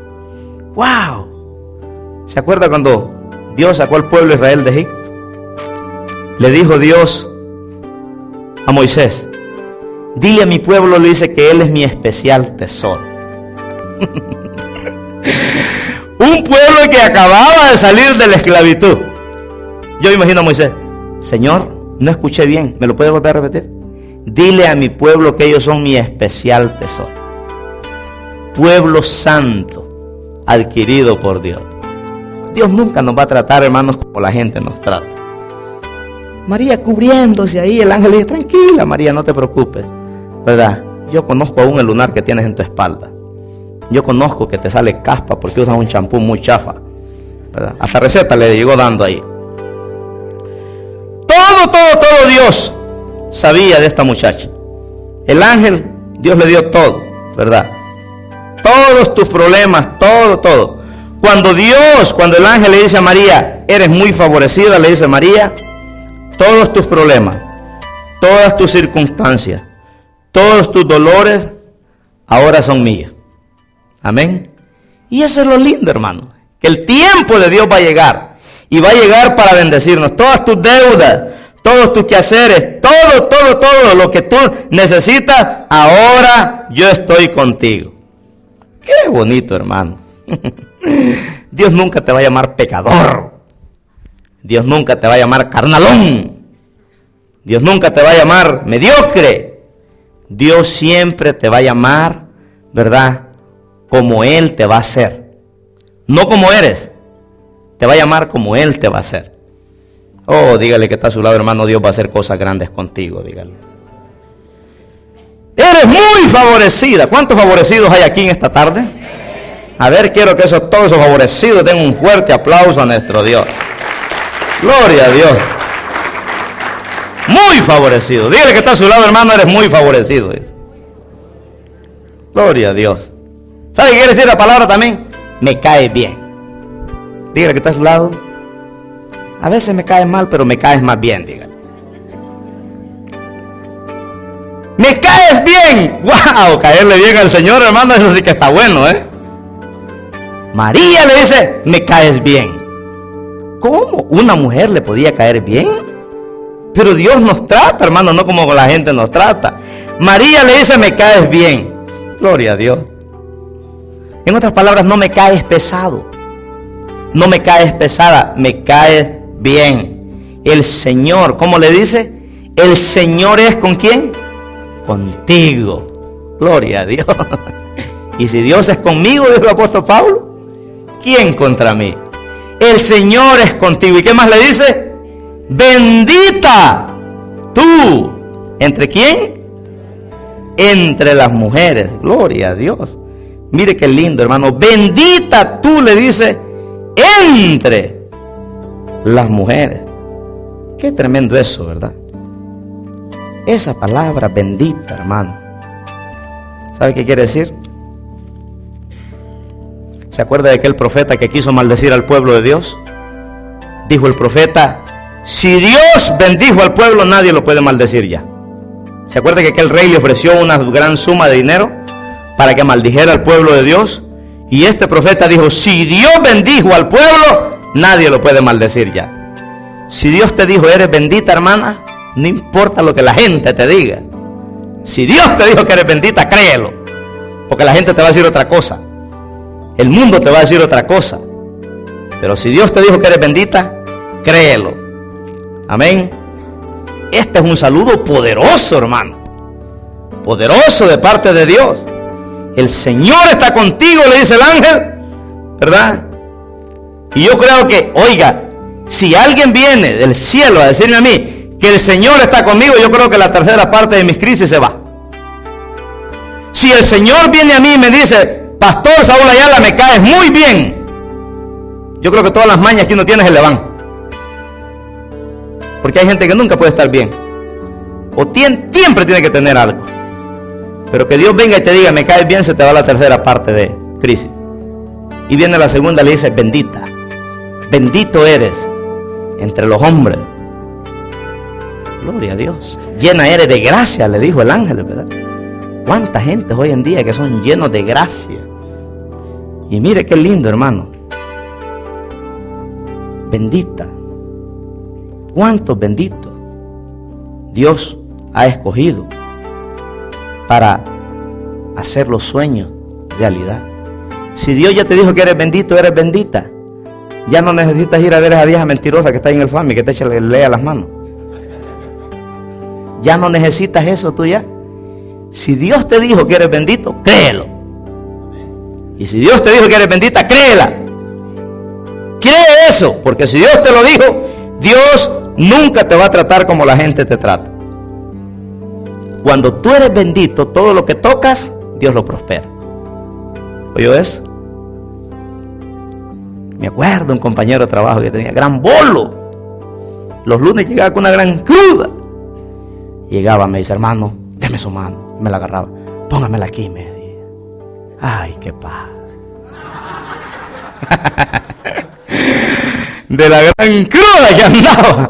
¡Wow! ¿Se acuerda cuando Dios sacó al pueblo de Israel de Egipto? Le dijo Dios a Moisés, dile a mi pueblo, le dice, que él es mi especial tesoro. Un pueblo que acababa de salir de la esclavitud. Yo imagino a Moisés, Señor, no escuché bien, ¿me lo puede volver a repetir? Dile a mi pueblo que ellos son mi especial tesoro. Pueblo santo, adquirido por Dios. Dios nunca nos va a tratar, hermanos, como la gente nos trata. María cubriéndose ahí, el ángel le dice, tranquila María, no te preocupes, ¿verdad? Yo conozco aún el lunar que tienes en tu espalda. Yo conozco que te sale caspa porque usas un champú muy chafa, ¿verdad? Hasta receta le llegó dando ahí. Todo, todo, todo Dios sabía de esta muchacha. El ángel, Dios le dio todo, ¿verdad? Todos tus problemas, todo, todo. Cuando Dios, cuando el ángel le dice a María, eres muy favorecida, le dice, María, todos tus problemas, todas tus circunstancias, todos tus dolores, ahora son míos. Amén. Y eso es lo lindo, hermano, que el tiempo de Dios va a llegar, y va a llegar para bendecirnos. Todas tus deudas, todos tus quehaceres, todo, todo, todo lo que tú necesitas, ahora yo estoy contigo. Qué bonito, hermano. Dios nunca te va a llamar pecador. Dios nunca te va a llamar carnalón. Dios nunca te va a llamar mediocre. Dios siempre te va a llamar, ¿verdad?, como Él te va a hacer. No como eres. Te va a llamar como Él te va a hacer. Oh, dígale que está a su lado, hermano, Dios va a hacer cosas grandes contigo, dígale. Eres muy favorecida. ¿Cuántos favorecidos hay aquí en esta tarde? A ver, quiero que esos, todos esos favorecidos den un fuerte aplauso a nuestro Dios. Gloria a Dios. Muy favorecido. Dígale que está a su lado, hermano, eres muy favorecido. Gloria a Dios. ¿Sabe qué quiere decir la palabra también? Me cae bien. Dígale que está a su lado. A veces me caes mal, pero me caes más bien, dígale. Me caes bien. ¡Wow! Caerle bien al Señor, hermano, eso sí que está bueno, ¿eh? María le dice, me caes bien. ¿Cómo? ¿Una mujer le podía caer bien? Pero Dios nos trata, hermano, no como la gente nos trata. María le dice, me caes bien. Gloria a Dios. En otras palabras, no me caes pesado. No me caes pesada, me caes bien. El Señor, ¿cómo le dice? El Señor es ¿con quién? Contigo. Gloria a Dios. Y si Dios es conmigo, dijo el apóstol Pablo, ¿quién contra mí? El Señor es contigo. ¿Y qué más le dice? Bendita tú. ¿Entre quién? Entre las mujeres. Gloria a Dios. Mire qué lindo, hermano. Bendita tú, le dice, entre las mujeres. Qué tremendo eso, ¿verdad? Esa palabra bendita, hermano. ¿Sabe qué quiere decir? ¿Se acuerda de aquel profeta que quiso maldecir al pueblo de Dios? Dijo el profeta, si Dios bendijo al pueblo, nadie lo puede maldecir ya. ¿Se acuerda que aquel rey le ofreció una gran suma de dinero para que maldijera al pueblo de Dios? Y este profeta dijo, si Dios bendijo al pueblo, nadie lo puede maldecir ya. Si Dios te dijo, eres bendita, hermana, no importa lo que la gente te diga. Si Dios te dijo que eres bendita, créelo. Porque la gente te va a decir otra cosa. El mundo te va a decir otra cosa. Pero si Dios te dijo que eres bendita, créelo. Amén. Este es un saludo poderoso, hermano. Poderoso de parte de Dios. El Señor está contigo, le dice el ángel, ¿verdad? Y yo creo que, oiga, si alguien viene del cielo a decirme a mí que el Señor está conmigo, yo creo que la tercera parte de mis crisis se va. Si el Señor viene a mí y me dice, Pastor Saúl Ayala, me caes muy bien, yo creo que todas las mañas que uno tiene se le van. Porque hay gente que nunca puede estar bien, o tiene, siempre tiene que tener algo. Pero que Dios venga y te diga, me caes bien, se te va la tercera parte de crisis. Y viene la segunda, le dice, bendita, bendito eres entre los hombres. Gloria a Dios. Llena eres de gracia, le dijo el ángel, ¿verdad? ¿Cuánta gente hoy en día que son llenos de gracia? Y mire qué lindo, hermano. Bendita. ¿Cuántos benditos Dios ha escogido para hacer los sueños realidad? Si Dios ya te dijo que eres bendito, eres bendita, ya no necesitas ir a ver a esa vieja mentirosa que está en el FAMI, que te echa, lea las manos. Ya no necesitas eso tú ya. Si Dios te dijo que eres bendito, créelo. Y si Dios te dijo que eres bendita, créela. Cree eso, porque si Dios te lo dijo, Dios nunca te va a tratar como la gente te trata. Cuando tú eres bendito, todo lo que tocas, Dios lo prospera. ¿Oyó eso? Me acuerdo un compañero de trabajo que tenía gran bolo. Los lunes llegaba con una gran cruda. Llegaba, me dice, hermano, deme su mano. Me la agarraba. Póngamela aquí, me decía. Ay, qué paz. De la gran cruda que andaba.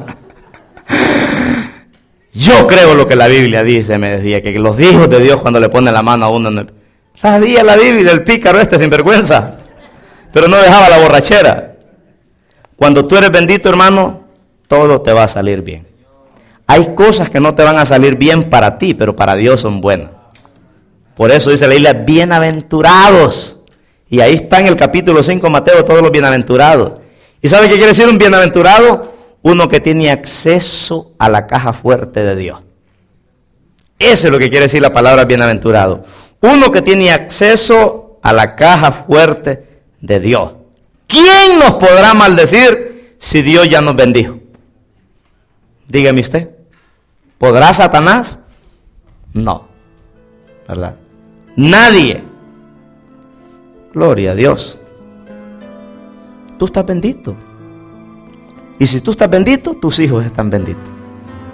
Yo creo lo que la Biblia dice, me decía, que los hijos de Dios cuando le ponen la mano a uno, no... sabía la Biblia, el pícaro este sinvergüenza, pero no dejaba la borrachera. Cuando tú eres bendito, hermano, todo te va a salir bien. Hay cosas que no te van a salir bien para ti, pero para Dios son buenas. Por eso dice la Biblia, bienaventurados. Y ahí está en el capítulo cinco, Mateo, todos los bienaventurados. ¿Y sabe qué quiere decir un bienaventurado? Uno que tiene acceso a la caja fuerte de Dios. Eso es lo que quiere decir la palabra bienaventurado. Uno que tiene acceso a la caja fuerte de Dios. ¿Quién nos podrá maldecir si Dios ya nos bendijo? Dígame usted. ¿Podrá Satanás? No. ¿Verdad? Nadie. Gloria a Dios. Tú estás bendito. Y si tú estás bendito, tus hijos están benditos.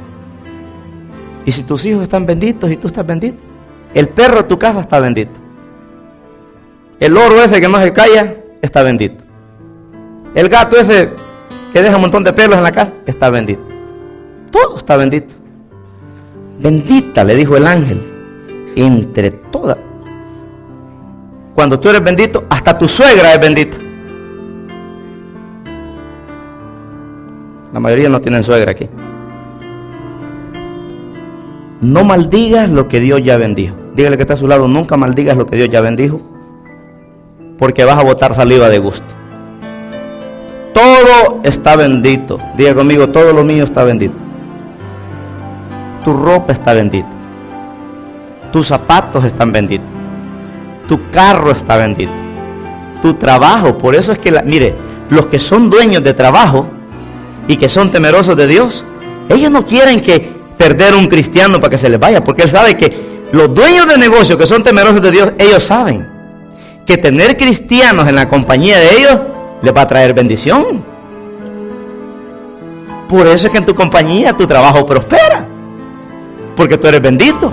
Y si tus hijos están benditos y tú estás bendito, el perro de tu casa está bendito. El loro ese que no se calla, está bendito. El gato ese que deja un montón de pelos en la casa, está bendito. Todo está bendito. Bendita, le dijo el ángel, entre todas. Cuando tú eres bendito, hasta tu suegra es bendita. La mayoría no tienen suegra aquí. No maldigas lo que Dios ya bendijo. Dígale que está a su lado, nunca maldigas lo que Dios ya bendijo, porque vas a botar saliva de gusto. Todo está bendito. Diga conmigo, todo lo mío está bendito. Tu ropa está bendita. Tus zapatos están benditos. Tu carro está bendito. Tu trabajo. Por eso es que, la, mire, los que son dueños de trabajo y que son temerosos de Dios, ellos no quieren que perder un cristiano para que se les vaya, porque él sabe que los dueños de negocio que son temerosos de Dios, ellos saben que tener cristianos en la compañía de ellos les va a traer bendición. Por eso es que en tu compañía tu trabajo prospera, porque tú eres bendito.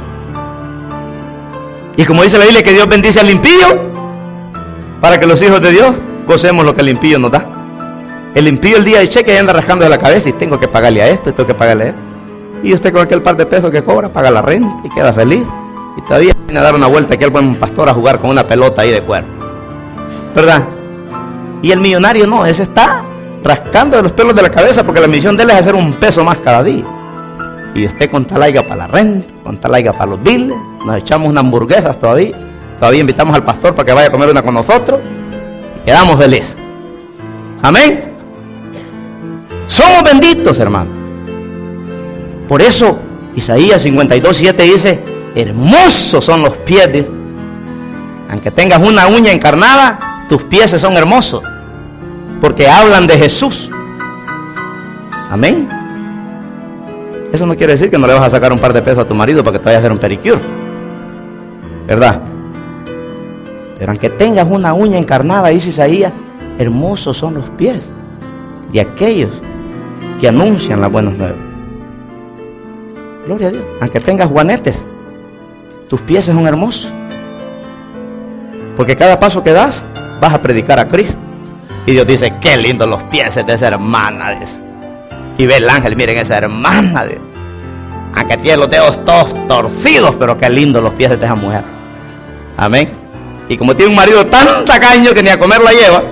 Y como dice la Biblia que Dios bendice al impío, para que los hijos de Dios gocemos lo que el impío nos da. El impío el día del cheque anda rascando de la cabeza y tengo que pagarle a esto y tengo que pagarle a esto. Y usted con aquel par de pesos que cobra paga la renta y queda feliz. Y todavía viene a dar una vuelta aquí al buen pastor a jugar con una pelota ahí de cuero, ¿verdad? Y el millonario no, ese está rascando de los pelos de la cabeza, porque la misión de él es hacer un peso más cada día. Y usted con talaiga para la renta, con talaiga para los biles, nos echamos unas hamburguesas todavía. Todavía invitamos al pastor para que vaya a comer una con nosotros y quedamos felices. Amén. Somos benditos, hermano. Por eso Isaías cincuenta y dos, siete dice: hermosos son los pies de... Aunque tengas una uña encarnada, tus pies son hermosos, porque hablan de Jesús. Amén. Eso no quiere decir que no le vas a sacar un par de pesos a tu marido para que te vaya a hacer un pedicure, ¿verdad? Pero aunque tengas una uña encarnada, dice Isaías, hermosos son los pies de aquellos que anuncian las buenas nuevas. Gloria a Dios. Aunque tengas juanetes, tus pies son hermosos, porque cada paso que das vas a predicar a Cristo. Y Dios dice: qué lindos los pies de esa hermana. Dice. Y ve el ángel, miren esa hermana. Dice. Aunque tiene los dedos todos torcidos, pero qué lindos los pies de esa mujer. Amén. Y como tiene un marido tan tacaño que ni a comer la lleva,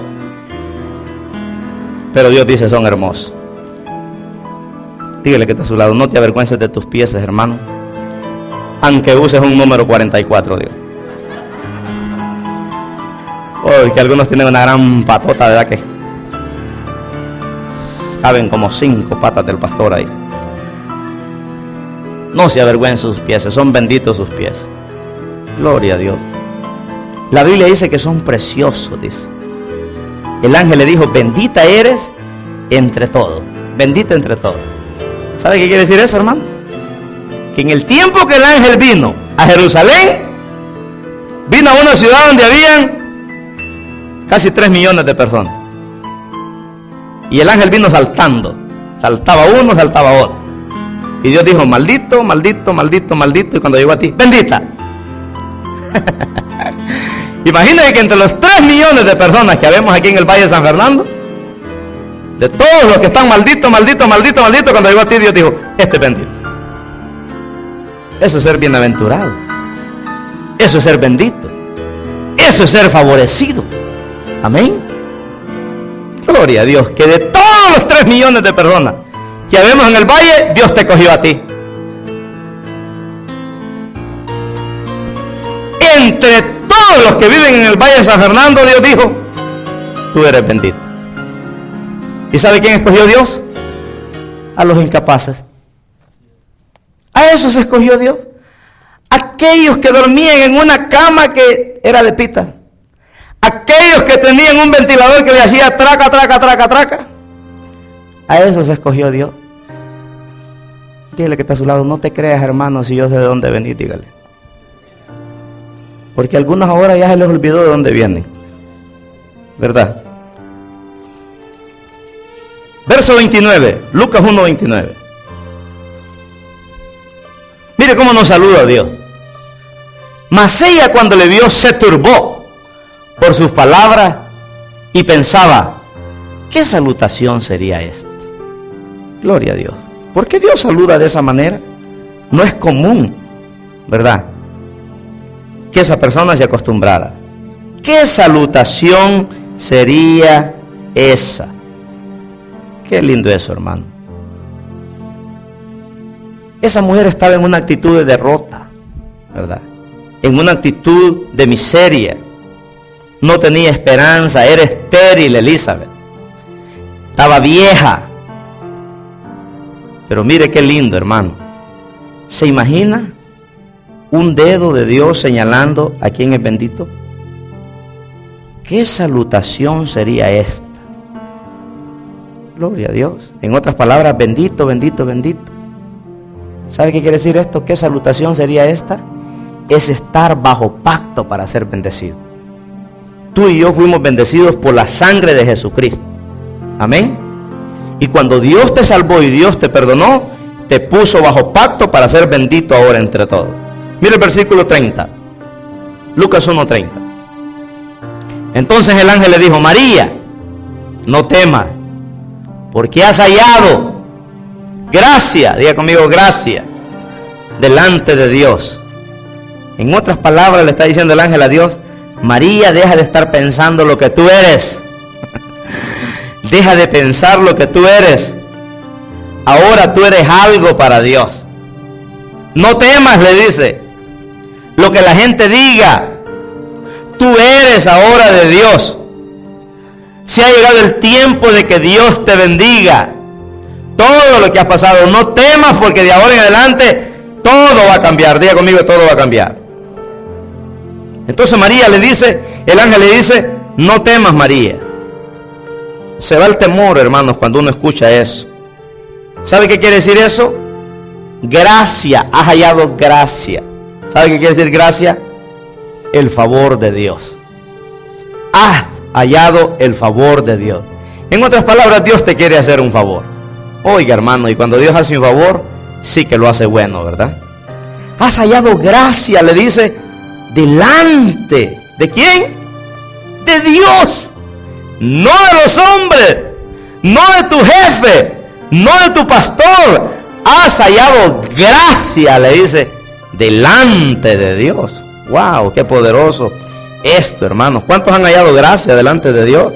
pero Dios dice: son hermosos. Dígale que está a su lado, no te avergüences de tus pies, hermano, aunque uses un número cuarenta y cuatro, digo. Oh, que algunos tienen una gran patota, ¿verdad? Que caben como cinco patas del pastor ahí. No se avergüencen sus pies, son benditos sus pies. Gloria a Dios. La Biblia dice que son preciosos, dice. El ángel le dijo: bendita eres entre todos, bendita entre todos. ¿Sabe qué quiere decir eso, hermano? Que en el tiempo que el ángel vino a Jerusalén, vino a una ciudad donde habían casi tres millones de personas. Y el ángel vino saltando. Saltaba uno, saltaba otro. Y Dios dijo: maldito, maldito, maldito, maldito. Y cuando llegó a ti: bendita. Imagínate que entre los tres millones de personas que vemos aquí en el Valle de San Fernando, de todos los que están maldito, maldito, maldito, maldito, cuando llegó a ti, Dios dijo: este es bendito. Eso es ser bienaventurado. Eso es ser bendito. Eso es ser favorecido. Amén. Gloria a Dios, que de todos los tres millones de personas que vemos en el valle, Dios te cogió a ti. Entre todos los que viven en el Valle de San Fernando, Dios dijo: tú eres bendito. ¿Y sabe quién escogió Dios? A los incapaces. A esos escogió Dios. Aquellos que dormían en una cama que era de pita. Aquellos que tenían un ventilador que le hacía traca, traca, traca, traca. A esos escogió Dios. Dígale que está a su lado: no te creas, hermano, si yo sé de dónde venís, dígale. Porque algunos ahora ya se les olvidó de dónde vienen, ¿verdad? Verso veintinueve, Lucas uno, veintinueve. Mire cómo nos saluda Dios. Mas ella, cuando le vio, se turbó, por sus palabras y pensaba, ¿qué salutación sería esta? Gloria a Dios. ¿Por qué Dios saluda de esa manera? No es común, ¿verdad?, que esa persona se acostumbrara. ¿Qué salutación sería esa? Qué lindo eso, hermano. Esa mujer estaba en una actitud de derrota, ¿verdad?, en una actitud de miseria. No tenía esperanza, era estéril Elizabeth, estaba vieja. Pero mire qué lindo, hermano. ¿Se imagina un dedo de Dios señalando a quién es bendito? ¿Qué salutación sería esta? Gloria a Dios. En otras palabras, bendito, bendito, bendito. ¿Sabe qué quiere decir esto? ¿Qué salutación sería esta? Es estar bajo pacto para ser bendecido. Tú y yo fuimos bendecidos por la sangre de Jesucristo. Amén. Y cuando Dios te salvó y Dios te perdonó, te puso bajo pacto para ser bendito ahora entre todos. Mira el versículo treinta. Lucas uno treinta. Entonces el ángel le dijo, María, no temas, porque has hallado gracia, diga conmigo, gracia, delante de Dios. En otras palabras le está diciendo el ángel a Dios, María, deja de estar pensando lo que tú eres. Deja de pensar lo que tú eres. Ahora tú eres algo para Dios. No temas, le dice, lo que la gente diga. Tú eres ahora de Dios. Se ha llegado el tiempo de que Dios te bendiga. Todo lo que has pasado, no temas, porque de ahora en adelante todo va a cambiar. Diga conmigo, todo va a cambiar. Entonces María le dice, el ángel le dice, no temas, María. Se va el temor, hermanos, cuando uno escucha eso. ¿Sabe qué quiere decir eso? Gracia, has hallado gracia. ¿Sabe qué quiere decir gracia? El favor de Dios. Has hallado el favor de Dios. En otras palabras, Dios te quiere hacer un favor. Oiga, hermano, y cuando Dios hace un favor, sí que lo hace bueno, ¿verdad? Has hallado gracia, le dice, delante. ¿De quién? De Dios. No de los hombres, no de tu jefe, no de tu pastor. Has hallado gracia, le dice, delante de Dios. Wow, qué poderoso esto, hermanos. ¿Cuántos han hallado gracia delante de Dios?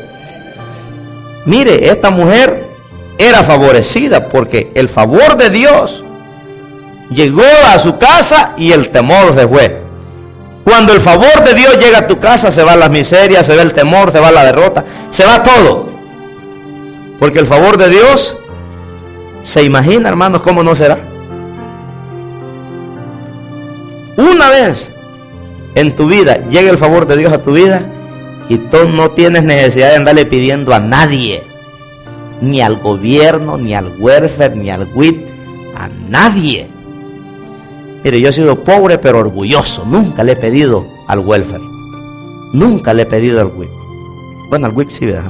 Mire, esta mujer era favorecida porque el favor de Dios llegó a su casa y el temor se fue. Cuando el favor de Dios llega a tu casa, se van las miserias, se va el temor, se va la derrota, se va todo. Porque el favor de Dios, se imagina, hermanos, cómo no será. Una vez en tu vida llega el favor de Dios a tu vida y tú no tienes necesidad de andarle pidiendo a nadie, ni al gobierno, ni al welfare, ni al W I T, a nadie. Mire, yo he sido pobre pero orgulloso. Nunca le he pedido al welfare. Nunca le he pedido al W I P. Bueno, al W I P sí, ¿verdad?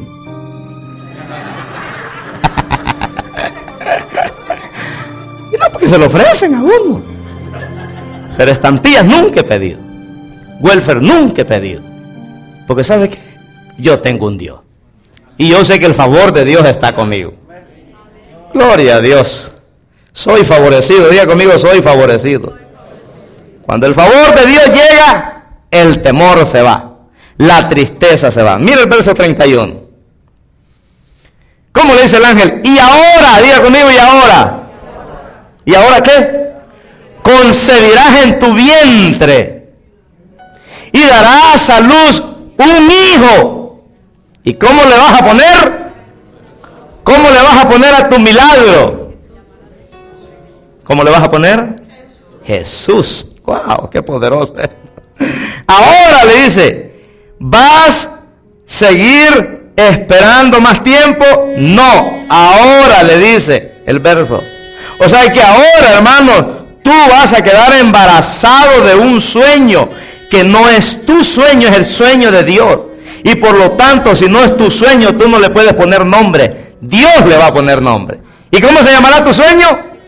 Y no, porque se lo ofrecen a uno. Pero estampillas nunca he pedido. Welfare nunca he pedido. Porque ¿sabe qué? Yo tengo un Dios. Y yo sé que el favor de Dios está conmigo. Gloria a Dios. Soy favorecido. Diga conmigo, soy favorecido. Cuando el favor de Dios llega, el temor se va, la tristeza se va. Mira el verso treinta y uno. ¿Cómo le dice el ángel? Y ahora, diga conmigo, y ahora. ¿Y ahora qué? Concebirás en tu vientre y darás a luz un hijo. ¿Y cómo le vas a poner? ¿Cómo le vas a poner a tu milagro? ¿Cómo le vas a poner? Jesús. Wow, qué poderoso. Ahora le dice, ¿vas a seguir esperando más tiempo? No, ahora le dice el verso. O sea que ahora, hermano, tú vas a quedar embarazado de un sueño que no es tu sueño, es el sueño de Dios. Y por lo tanto, si no es tu sueño, tú no le puedes poner nombre. Dios le va a poner nombre. ¿Y cómo se llamará tu sueño?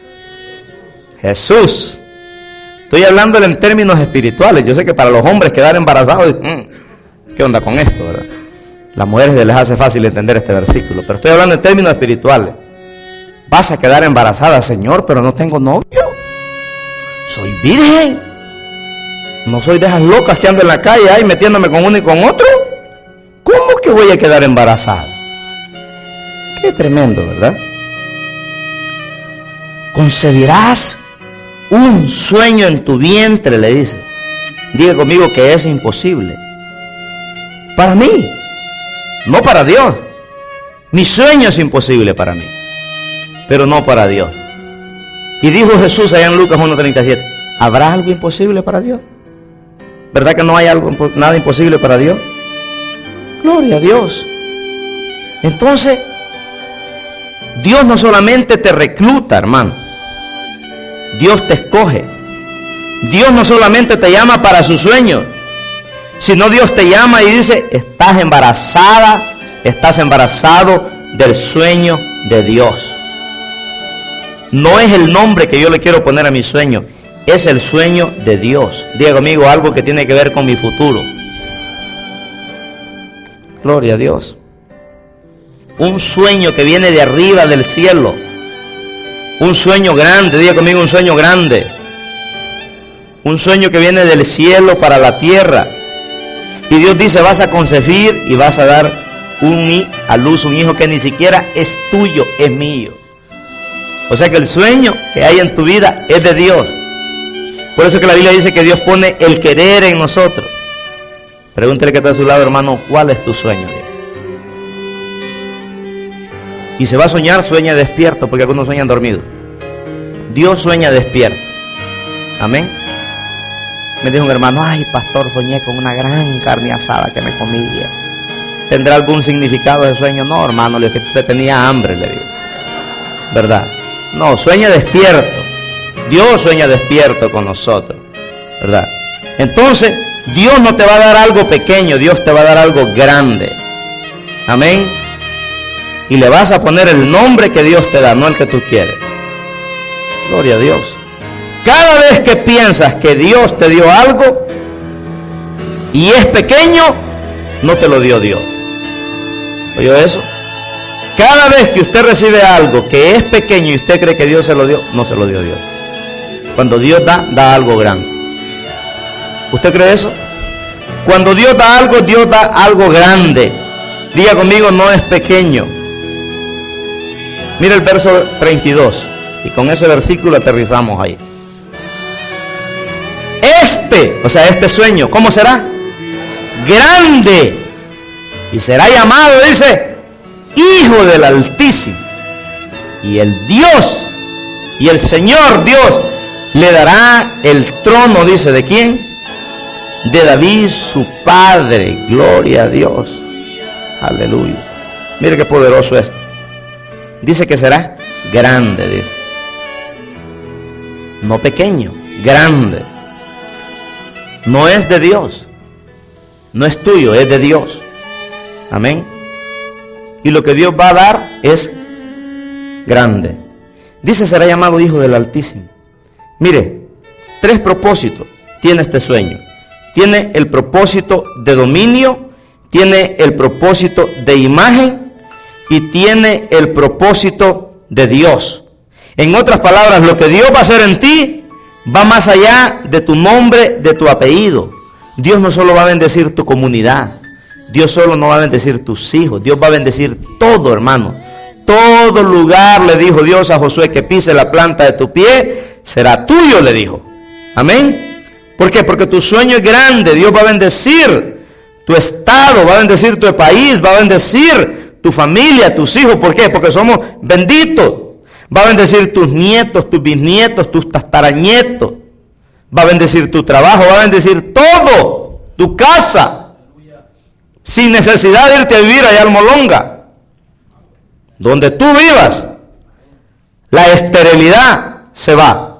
Jesús. Estoy hablando en términos espirituales. Yo sé que para los hombres quedar embarazados, mmm, ¿Qué onda con esto, verdad? Las mujeres se les hace fácil entender este versículo, pero estoy hablando en términos espirituales. Vas a quedar embarazada, Señor, pero no tengo novio. Soy virgen. No soy de esas locas que ando en la calle ahí metiéndome con uno y con otro. ¿Cómo que voy a quedar embarazada? Qué tremendo, ¿verdad? Concebirás un sueño en tu vientre, le dice. Diga conmigo que es imposible. Para mí, no para Dios. Mi sueño es imposible para mí, pero no para Dios. Y dijo Jesús allá en Lucas uno treinta y siete, ¿habrá algo imposible para Dios? ¿Verdad que no hay algo, nada imposible para Dios? Gloria a Dios. Entonces, Dios no solamente te recluta, hermano. Dios te escoge. Dios no solamente te llama para sus sueños, sino Dios te llama y dice, estás embarazada, estás embarazado del sueño de Dios. No es el nombre que yo le quiero poner a mi sueño, es el sueño de Dios. Diga conmigo algo que tiene que ver con mi futuro. Gloria a Dios. Un sueño que viene de arriba del cielo. Un sueño grande, diga conmigo un sueño grande. Un sueño que viene del cielo para la tierra. Y Dios dice, vas a concebir y vas a dar un, a luz un hijo que ni siquiera es tuyo, es mío. O sea que el sueño que hay en tu vida es de Dios. Por eso que la Biblia dice que Dios pone el querer en nosotros. Pregúntele que está a su lado, hermano, ¿cuál es tu sueño? Y se va a soñar, sueña despierto, porque algunos sueñan dormidos. Dios sueña despierto. Amén. Me dijo un hermano, ay pastor, soñé con una gran carne asada que me comía. ¿Tendrá algún significado ese sueño? No, hermano, le dije que usted tenía hambre, le digo. ¿Verdad? No, sueña despierto. Dios sueña despierto con nosotros, ¿verdad? Entonces, Dios no te va a dar algo pequeño, Dios te va a dar algo grande. Amén. Y le vas a poner el nombre que Dios te da, no el que tú quieres. Gloria a Dios. Cada vez que piensas que Dios te dio algo y es pequeño, no te lo dio Dios. ¿Oyó eso? Cada vez que usted recibe algo que es pequeño y usted cree que Dios se lo dio, no se lo dio Dios. Cuando Dios da, da algo grande. ¿Usted cree eso? Cuando Dios da algo, Dios da algo grande. Diga conmigo, no es pequeño. Mira el verso treinta y dos. Y con ese versículo aterrizamos ahí. Este, o sea, este sueño, ¿cómo será? Grande. Y será llamado, dice, Hijo del Altísimo. Y el Dios, y el Señor Dios, le dará el trono, dice, ¿de quién? De David, su padre. Gloria a Dios. Aleluya. Mire qué poderoso es. Dice que será grande, dice. No pequeño, grande. No es de Dios. No es tuyo, es de Dios. Amén. Y lo que Dios va a dar es grande. Dice, será llamado Hijo del Altísimo. Mire, tres propósitos tiene este sueño. Tiene el propósito de dominio, tiene el propósito de imagen y tiene el propósito de Dios. En otras palabras, lo que Dios va a hacer en ti va más allá de tu nombre, de tu apellido. Dios no solo va a bendecir tu comunidad, Dios solo no va a bendecir tus hijos, Dios va a bendecir todo, hermano. Todo lugar, le dijo Dios a Josué, que pise la planta de tu pie, será tuyo, le dijo. Amén. ¿Por qué? Porque tu sueño es grande. Dios va a bendecir tu estado, va a bendecir tu país, va a bendecir tu familia, tus hijos. ¿Por qué? Porque somos benditos. Va a bendecir tus nietos, tus bisnietos, tus tataranietos. Va a bendecir tu trabajo, va a bendecir todo, tu casa, sin necesidad de irte a vivir allá al Molonga. Donde tú vivas, la esterilidad se va.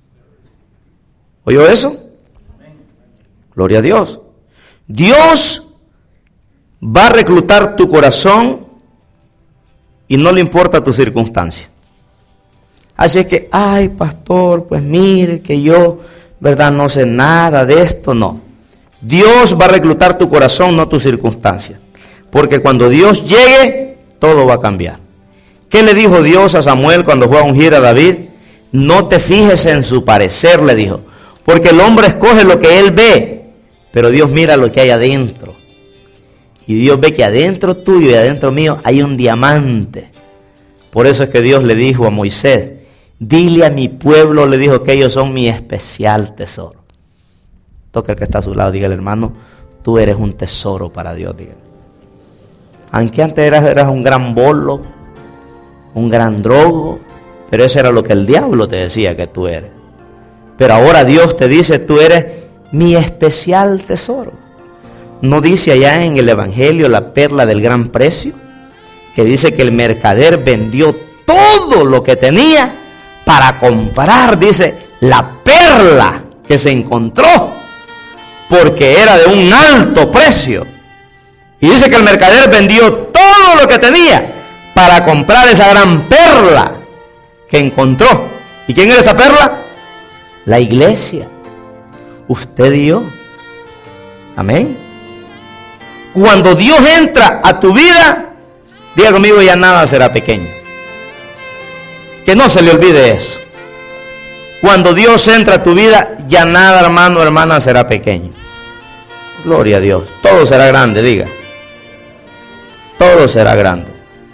¿Oyó eso? Gloria a Dios. Dios va a reclutar tu corazón y no le importa tu circunstancia. Así es que, ay pastor, pues mire que yo, verdad, no sé nada de esto, no. Dios va a reclutar tu corazón, no tus circunstancias. Porque cuando Dios llegue, todo va a cambiar. ¿Qué le dijo Dios a Samuel cuando fue a ungir a David? No te fijes en su parecer, le dijo. Porque el hombre escoge lo que él ve, pero Dios mira lo que hay adentro. Y Dios ve que adentro tuyo y adentro mío hay un diamante. Por eso es que Dios le dijo a Moisés, dile a mi pueblo, le dijo, que ellos son mi especial tesoro. Toca el que está a su lado, dígale, hermano, tú eres un tesoro para Dios, dígale. Aunque antes eras, eras un gran bolo, un gran drogo, pero eso era lo que el diablo te decía que tú eres. Pero ahora Dios te dice, tú eres mi especial tesoro. ¿No dice allá en el Evangelio la perla del gran precio? Que dice que el mercader vendió todo lo que tenía para comprar, dice, la perla que se encontró, porque era de un alto precio. Y dice que el mercader vendió todo lo que tenía para comprar esa gran perla que encontró. ¿Y quién era esa perla? La iglesia. Usted y yo. Amén. Cuando Dios entra a tu vida, diga conmigo, ya nada será pequeño. Que no se le olvide eso. Cuando Dios entra a tu vida, ya nada, hermano, hermana, será pequeño. Gloria a Dios. Todo será grande, diga. Todo será grande.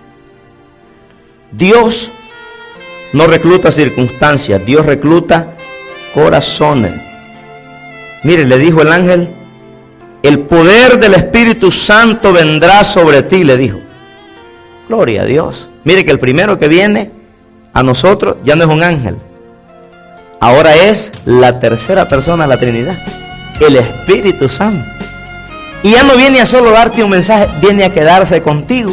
Dios no recluta circunstancias, Dios recluta corazones. Mire, le dijo el ángel, el poder del Espíritu Santo vendrá sobre ti, le dijo. Gloria a Dios. Mire que el primero que viene a nosotros ya no es un ángel. Ahora es la tercera persona de la Trinidad, el Espíritu Santo. Y ya no viene a solo darte un mensaje, viene a quedarse contigo.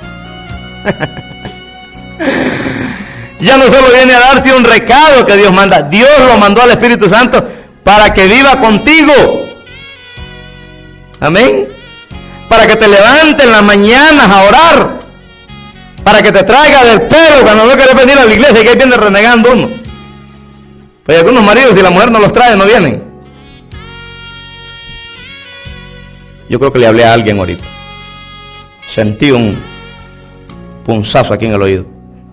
Ya no solo viene a darte un recado que Dios manda, Dios lo mandó al Espíritu Santo para que viva contigo. Amén. Para que te levante en las mañanas a orar, para que te traiga del pelo cuando no querés venir a la iglesia y que ahí viene renegando uno. Pues algunos maridos, si la mujer no los trae, no vienen. Yo creo que le hablé a alguien ahorita. Sentí un punzazo aquí en el oído.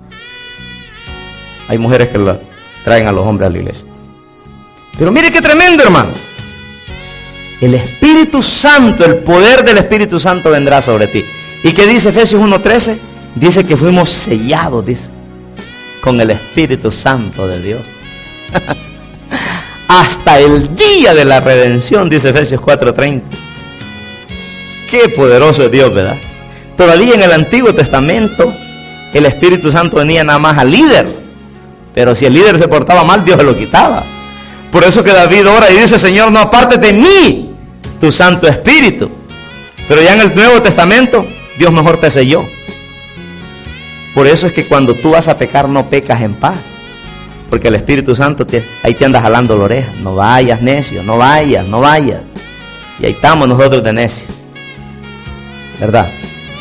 Hay mujeres que la traen a los hombres a la iglesia. Pero mire qué tremendo, hermano. El Espíritu Santo, el poder del Espíritu Santo vendrá sobre ti. ¿Y qué dice Efesios uno trece? Dice que fuimos sellados, dice, con el Espíritu Santo de Dios. Hasta el día de la redención, dice Efesios cuatro treinta. Qué poderoso es Dios, ¿verdad? Todavía en el Antiguo Testamento, el Espíritu Santo venía nada más al líder. Pero si el líder se portaba mal, Dios se lo quitaba. Por eso que David ora y dice, Señor, no apartes de mí tu Santo Espíritu. Pero ya en el Nuevo Testamento, Dios mejor te selló. Por eso es que cuando tú vas a pecar, no pecas en paz. Porque el Espíritu Santo, te, ahí te anda jalando la oreja. No vayas, necio, no vayas, no vayas. Y ahí estamos nosotros de necios. ¿Verdad?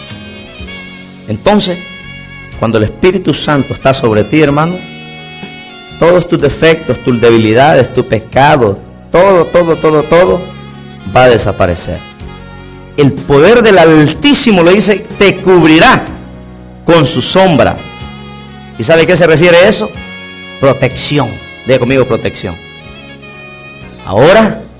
Entonces, cuando el Espíritu Santo está sobre ti, hermano, todos tus defectos, tus debilidades, tu pecado, todo, todo, todo, todo va a desaparecer. El poder del Altísimo, lo dice, te cubrirá con su sombra. ¿Y sabe a qué se refiere eso? Protección. Diga conmigo, protección. Ahora,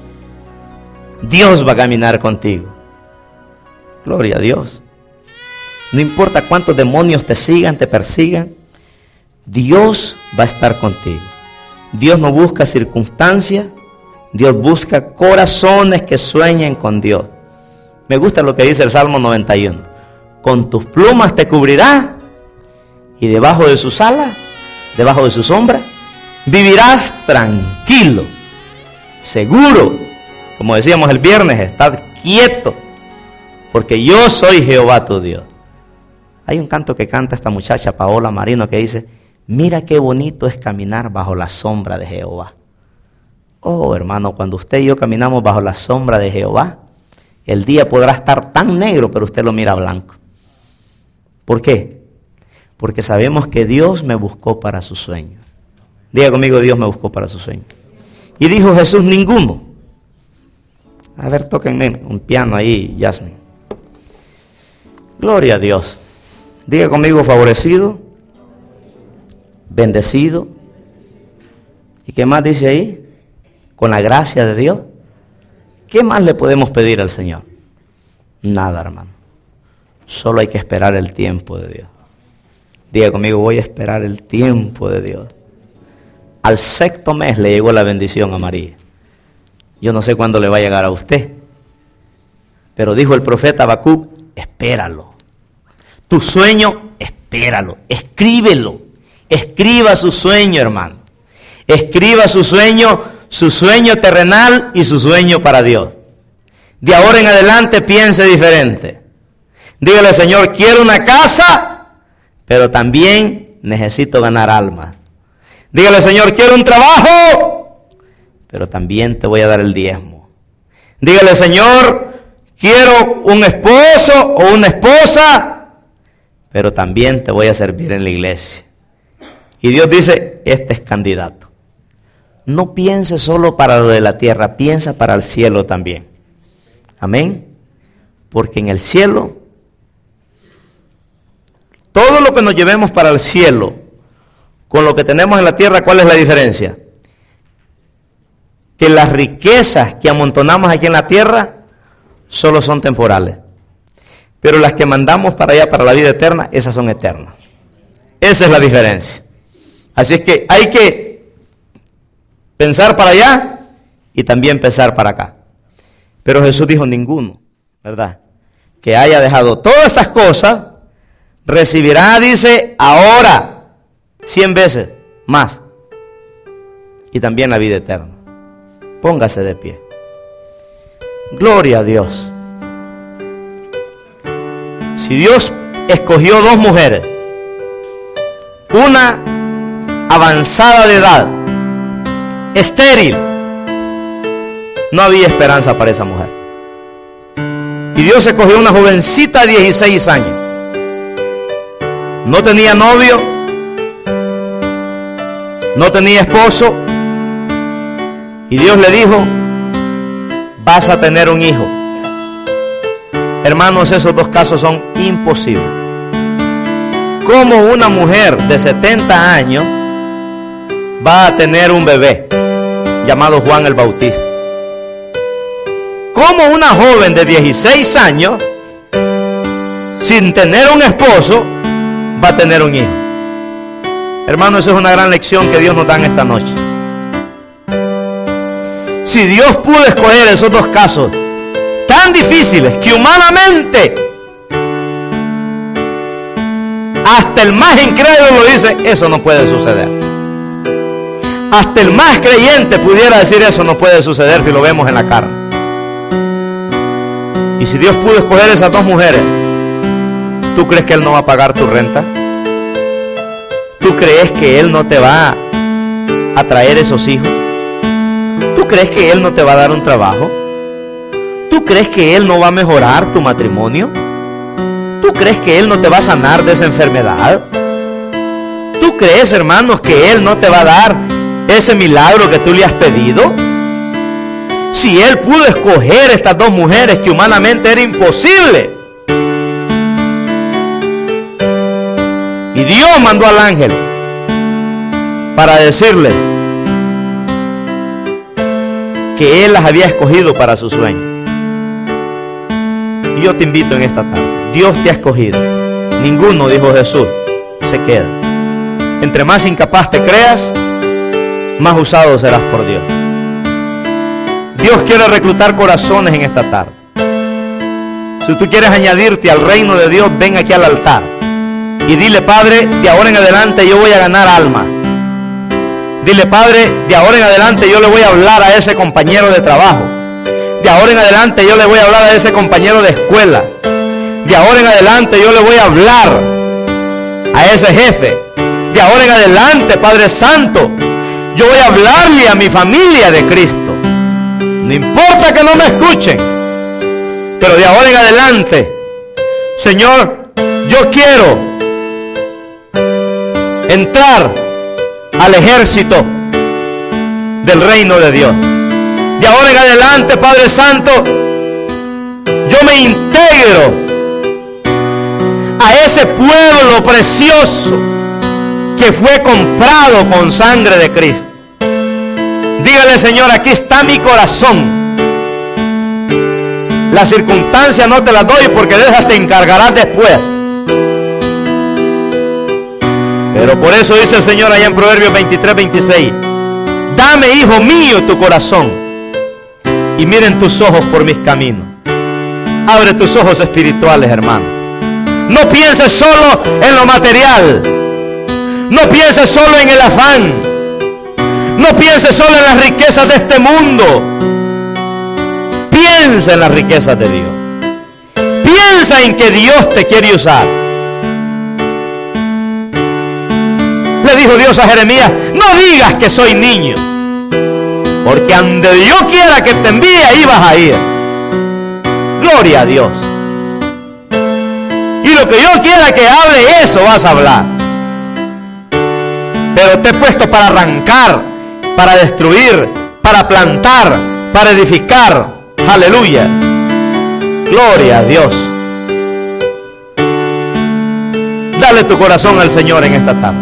Dios va a caminar contigo. Gloria a Dios. No importa cuántos demonios te sigan, te persigan, Dios va a estar contigo. Dios no busca circunstancias, Dios busca corazones que sueñen con Dios. Me gusta lo que dice el Salmo noventa y uno. Con tus plumas te cubrirá y debajo de sus alas, debajo de su sombra, vivirás tranquilo, seguro. Como decíamos el viernes, estad quieto, porque yo soy Jehová tu Dios. Hay un canto que canta esta muchacha Paola Marino que dice, mira qué bonito es caminar bajo la sombra de Jehová. Oh, hermano, cuando usted y yo caminamos bajo la sombra de Jehová, el día podrá estar tan negro, pero usted lo mira blanco. ¿Por qué? Porque sabemos que Dios me buscó para su sueño. Diga conmigo, Dios me buscó para su sueño. Y dijo Jesús, ninguno. A ver, tóquenme un piano ahí, Yasmin. Gloria a Dios. Diga conmigo, favorecido, bendecido. ¿Y qué más dice ahí? Con la gracia de Dios. ¿Qué más le podemos pedir al Señor? Nada, hermano. Solo hay que esperar el tiempo de Dios. Diga conmigo, voy a esperar el tiempo de Dios. Al sexto mes le llegó la bendición a María. Yo no sé cuándo le va a llegar a usted. Pero dijo el profeta Habacuc, espéralo. Tu sueño, espéralo. Escríbelo. Escriba su sueño, hermano. Escriba su sueño, su sueño terrenal y su sueño para Dios. De ahora en adelante piense diferente. Dígale, Señor, quiero una casa, pero también necesito ganar almas. Dígale, Señor, quiero un trabajo, pero también te voy a dar el diezmo. Dígale, Señor, quiero un esposo o una esposa, pero también te voy a servir en la iglesia. Y Dios dice, este es candidato. No piense solo para lo de la tierra, piensa para el cielo también. Amén. Porque en el cielo, todo lo que nos llevemos para el cielo, con lo que tenemos en la tierra, ¿cuál es la diferencia? Que las riquezas que amontonamos aquí en la tierra solo son temporales. Pero las que mandamos para allá, para la vida eterna, esas son eternas. Esa es la diferencia. Así es que hay que pensar para allá y también pensar para acá. Pero Jesús dijo, ninguno, ¿verdad?, que haya dejado todas estas cosas, recibirá, dice, ahora, cien veces más. Y también la vida eterna. Póngase de pie. Gloria a Dios. Si Dios escogió dos mujeres, una avanzada de edad, estéril, no había esperanza para esa mujer. Y Dios escogió una jovencita de dieciséis años. No tenía novio, no tenía esposo. Y Dios le dijo, vas a tener un hijo. Hermanos, esos dos casos son imposibles. ¿Cómo una mujer de setenta años va a tener un bebé llamado Juan el Bautista? ¿Cómo una joven de dieciséis años, sin tener un esposo, va a tener un hijo? Hermano, eso es una gran lección que Dios nos da en esta noche. Si Dios pudo escoger esos dos casos tan difíciles que humanamente hasta el más incrédulo dice, eso no puede suceder. Hasta el más creyente pudiera decir, eso no puede suceder si lo vemos en la carne. Y si Dios pudo escoger esas dos mujeres, ¿tú crees que Él no va a pagar tu renta? ¿Tú crees que Él no te va a traer esos hijos? ¿Tú crees que Él no te va a dar un trabajo? ¿Tú crees que Él no va a mejorar tu matrimonio? ¿Tú crees que Él no te va a sanar de esa enfermedad? ¿Tú crees, hermanos, que Él no te va a dar ese milagro que tú le has pedido? Si Él pudo escoger estas dos mujeres que humanamente era imposible, y Dios mandó al ángel para decirle que Él las había escogido para su sueño. Y yo te invito en esta tarde, Dios te ha escogido. Ninguno, dijo Jesús, se queda. Entre más incapaz te creas, más usado serás por Dios. Dios quiere reclutar corazones en esta tarde. Si tú quieres añadirte al reino de Dios, ven aquí al altar y dile, Padre, de ahora en adelante yo voy a ganar almas. Dile, Padre, de ahora en adelante yo le voy a hablar a ese compañero de trabajo. De ahora en adelante yo le voy a hablar a ese compañero de escuela. De ahora en adelante yo le voy a hablar a ese jefe. De ahora en adelante, Padre Santo, yo voy a hablarle a mi familia de Cristo. No importa que no me escuchen, pero de ahora en adelante, Señor, yo quiero entrar al ejército del reino de Dios. De ahora en adelante, Padre Santo, yo me integro a ese pueblo precioso que fue comprado con sangre de Cristo. Dígale, Señor, aquí está mi corazón. Las circunstancias no te las doy porque de esas te encargarás después. Pero por eso dice el Señor allá en Proverbios veintitrés, veintiséis: dame, hijo mío, tu corazón, y miren tus ojos por mis caminos. Abre tus ojos espirituales, hermano. No pienses solo en lo material. No pienses solo en el afán. No pienses solo en las riquezas de este mundo. Piensa en las riquezas de Dios. Piensa en que Dios te quiere usar. Le dijo Dios a Jeremías: no digas que soy niño, porque donde Dios quiera que te envíe, ahí vas a ir. Gloria a Dios. Y lo que Dios quiera que hable, eso vas a hablar. Pero te he puesto para arrancar, para destruir, para plantar, para edificar. Aleluya. Gloria a Dios. Dale tu corazón al Señor en esta tarde.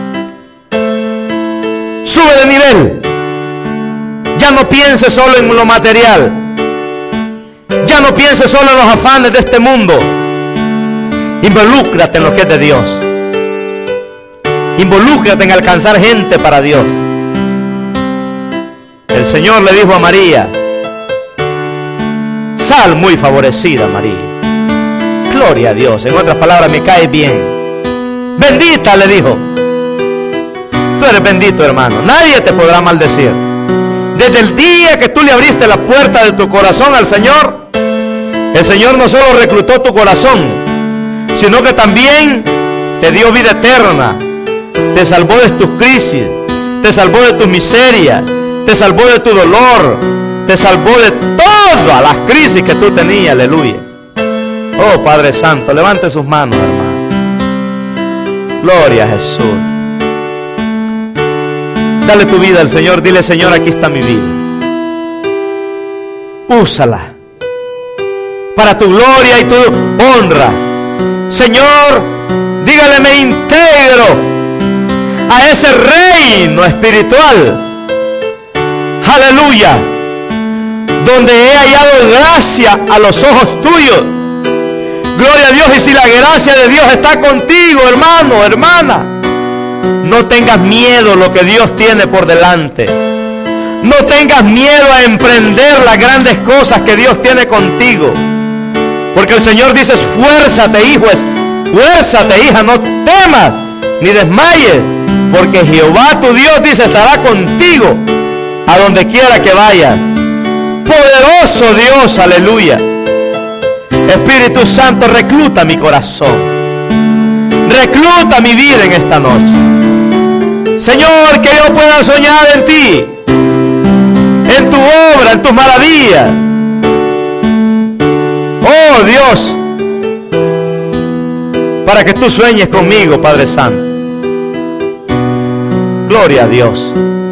Sube de nivel. Ya no pienses solo en lo material. Ya no pienses solo en los afanes de este mundo. Involúcrate en lo que es de Dios. Involúcrate en alcanzar gente para Dios. El Señor le dijo a María: sal muy favorecida, María. Gloria a Dios. En otras palabras, me cae bien. Bendita, le dijo. Tú eres bendito, hermano. Nadie te podrá maldecir. Desde el día que tú le abriste la puerta de tu corazón al Señor, el Señor no solo reclutó tu corazón, sino que también te dio vida eterna. Te salvó de tus crisis, te salvó de tus miserias, te salvó de tu dolor, te salvó de todas las crisis que tú tenías. Aleluya. Oh, Padre Santo, levante sus manos, hermano. Gloria a Jesús. Dale tu vida al Señor. Dile: Señor, aquí está mi vida. Úsala para tu gloria y tu honra. Señor, dígale: me integro a ese reino espiritual. Aleluya. Donde he hallado gracia a los ojos tuyos. Gloria a Dios. Y si la gracia de Dios está contigo, hermano, hermana, no tengas miedo lo que Dios tiene por delante. No tengas miedo a emprender las grandes cosas que Dios tiene contigo. Porque el Señor dice: esfuérzate, hijo, esfuérzate, hija, no temas ni desmayes, porque Jehová tu Dios, dice, estará contigo a donde quiera que vayas. Poderoso Dios, aleluya. Espíritu Santo, recluta mi corazón. Recluta mi vida en esta noche. Señor, que yo pueda soñar en ti, en tu obra, en tus maravillas. Oh Dios, para que tú sueñes conmigo, Padre Santo. Gloria a Dios.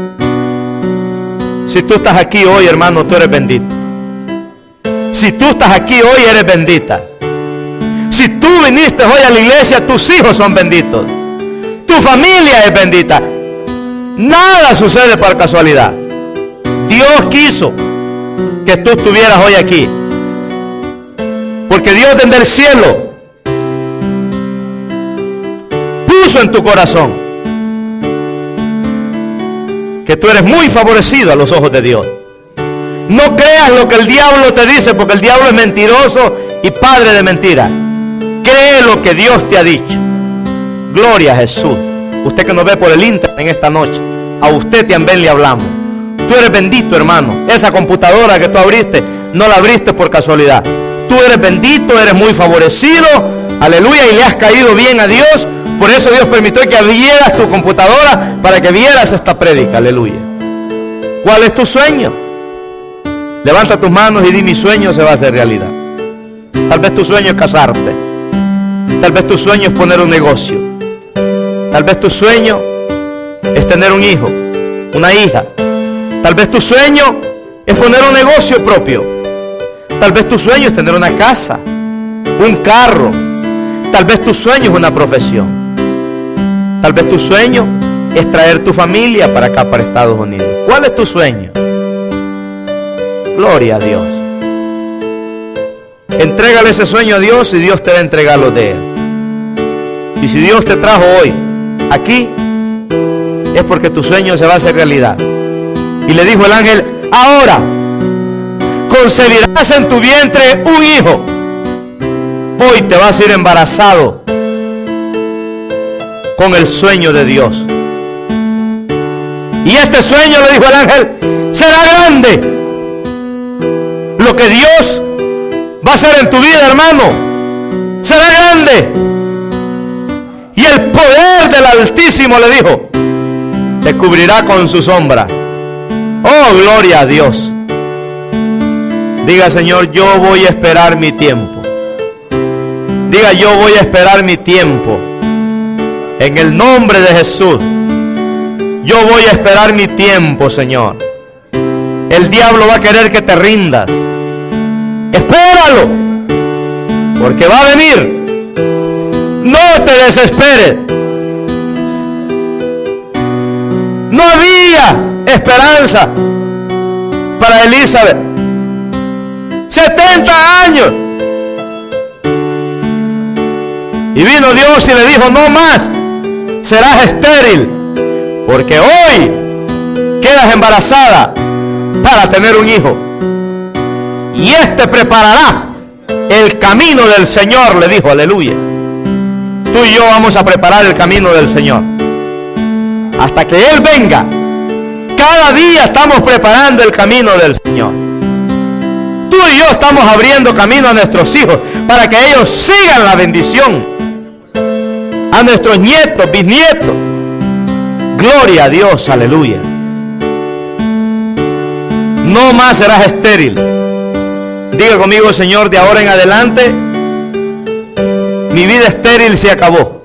Si tú estás aquí hoy, hermano, tú eres bendito. Si tú estás aquí hoy, eres bendita. Si tú viniste hoy a la iglesia, tus hijos son benditos. Tu familia es bendita. Nada sucede por casualidad. Dios quiso que tú estuvieras hoy aquí. Porque Dios desde el cielo puso en tu corazón que tú eres muy favorecido a los ojos de Dios. No creas lo que el diablo te dice, porque el diablo es mentiroso y padre de mentira. Cree lo que Dios te ha dicho. Gloria a Jesús. Usted que nos ve por el internet en esta noche, a usted también le hablamos. Tú eres bendito, hermano. Esa computadora que tú abriste, no la abriste por casualidad. Tú eres bendito, eres muy favorecido. Aleluya, y le has caído bien a Dios. Por eso Dios permitió que abrieras tu computadora para que vieras esta prédica. Aleluya. ¿Cuál es tu sueño? Levanta tus manos y di: mi sueño se va a hacer realidad. Tal vez tu sueño es casarte. Tal vez tu sueño es poner un negocio. Tal vez tu sueño es tener un hijo, una hija. Tal vez tu sueño es poner un negocio propio. Tal vez tu sueño es tener una casa, un carro. Tal vez tu sueño es una profesión. Tal vez tu sueño es traer tu familia para acá, para Estados Unidos. ¿Cuál es tu sueño? Gloria a Dios. Entrégale ese sueño a Dios y Dios te va a entregar lo de Él. Y si Dios te trajo hoy aquí, es porque tu sueño se va a hacer realidad. Y le dijo el ángel: ahora concebirás en tu vientre un hijo. Hoy te vas a ir embarazado con el sueño de Dios. Y este sueño, le dijo el ángel, será grande. Lo que Dios va a hacer en tu vida, hermano, será grande. Y el poder del Altísimo, le dijo, te cubrirá con su sombra. Oh, gloria a Dios. Diga: Señor, yo voy a esperar mi tiempo. Diga: yo voy a esperar mi tiempo. En el nombre de Jesús, yo voy a esperar mi tiempo, Señor. El diablo va a querer que te rindas. Espéralo, porque va a venir. No te desesperes. No había esperanza para Elizabeth. setenta años. Y vino Dios y le dijo: no más serás estéril, porque hoy quedas embarazada para tener un hijo. Y este preparará el camino del Señor, le dijo. Aleluya. Tú y yo vamos a preparar el camino del Señor hasta que Él venga. Cada día estamos preparando el camino del Señor. Tú y yo estamos abriendo camino a nuestros hijos para que ellos sigan la bendición. A nuestros nietos, bisnietos. Gloria a Dios, aleluya. No más serás estéril. Diga conmigo: Señor, de ahora en adelante mi vida estéril se acabó,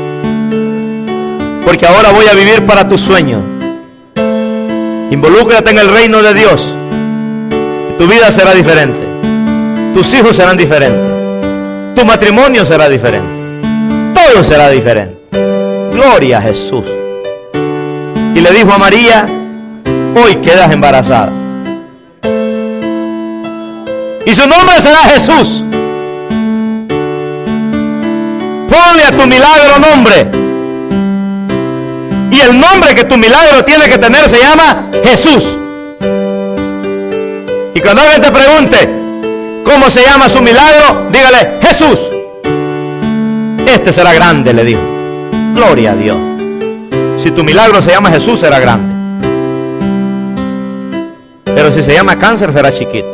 porque ahora voy a vivir para tus sueños. Involúcrate en el reino de Dios y tu vida será diferente. Tus hijos serán diferentes. Tu matrimonio será diferente. Todo será diferente. Gloria a Jesús. Y le dijo a María: hoy quedas embarazada. Y su nombre será Jesús. Ponle a tu milagro nombre. Y el nombre que tu milagro tiene que tener se llama Jesús. Y cuando alguien te pregunte cómo se llama su milagro, dígale: Jesús. Este será grande, le dijo. Gloria a Dios. Si tu milagro se llama Jesús, será grande. Pero si se llama cáncer, será chiquito.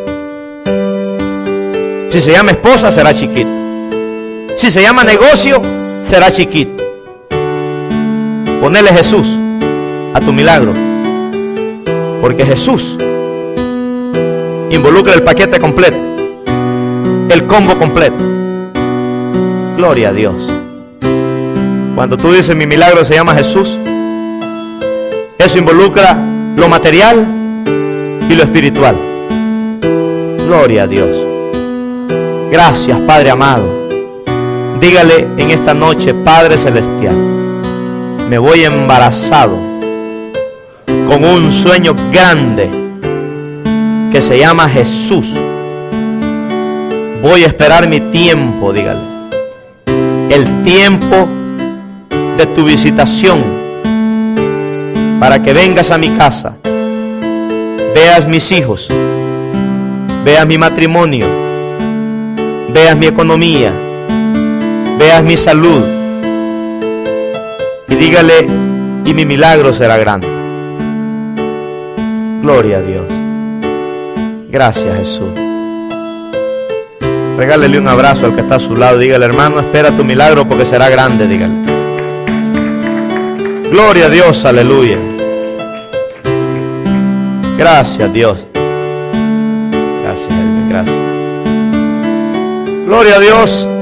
Si se llama esposa, será chiquito. Si se llama negocio, será chiquito. Ponele Jesús a tu milagro, porque Jesús involucra el paquete completo, el combo completo. Gloria a Dios. Cuando tú dices: mi milagro se llama Jesús, eso involucra lo material y lo espiritual. Gloria a Dios. Gracias, Padre amado. Dígale en esta noche: Padre celestial, me voy embarazado con un sueño grande que se llama Jesús. Voy a esperar mi tiempo, dígale. El tiempo de tu visitación, para que vengas a mi casa, veas mis hijos, veas mi matrimonio, veas mi economía, veas mi salud, y dígale: y mi milagro será grande. Gloria a Dios. Gracias, Jesús. Regálele un abrazo al que está a su lado. Dígale: hermano, espera tu milagro porque será grande. Dígale. Gloria a Dios, aleluya. Gracias, Dios. Gracias, gracias. Gloria a Dios.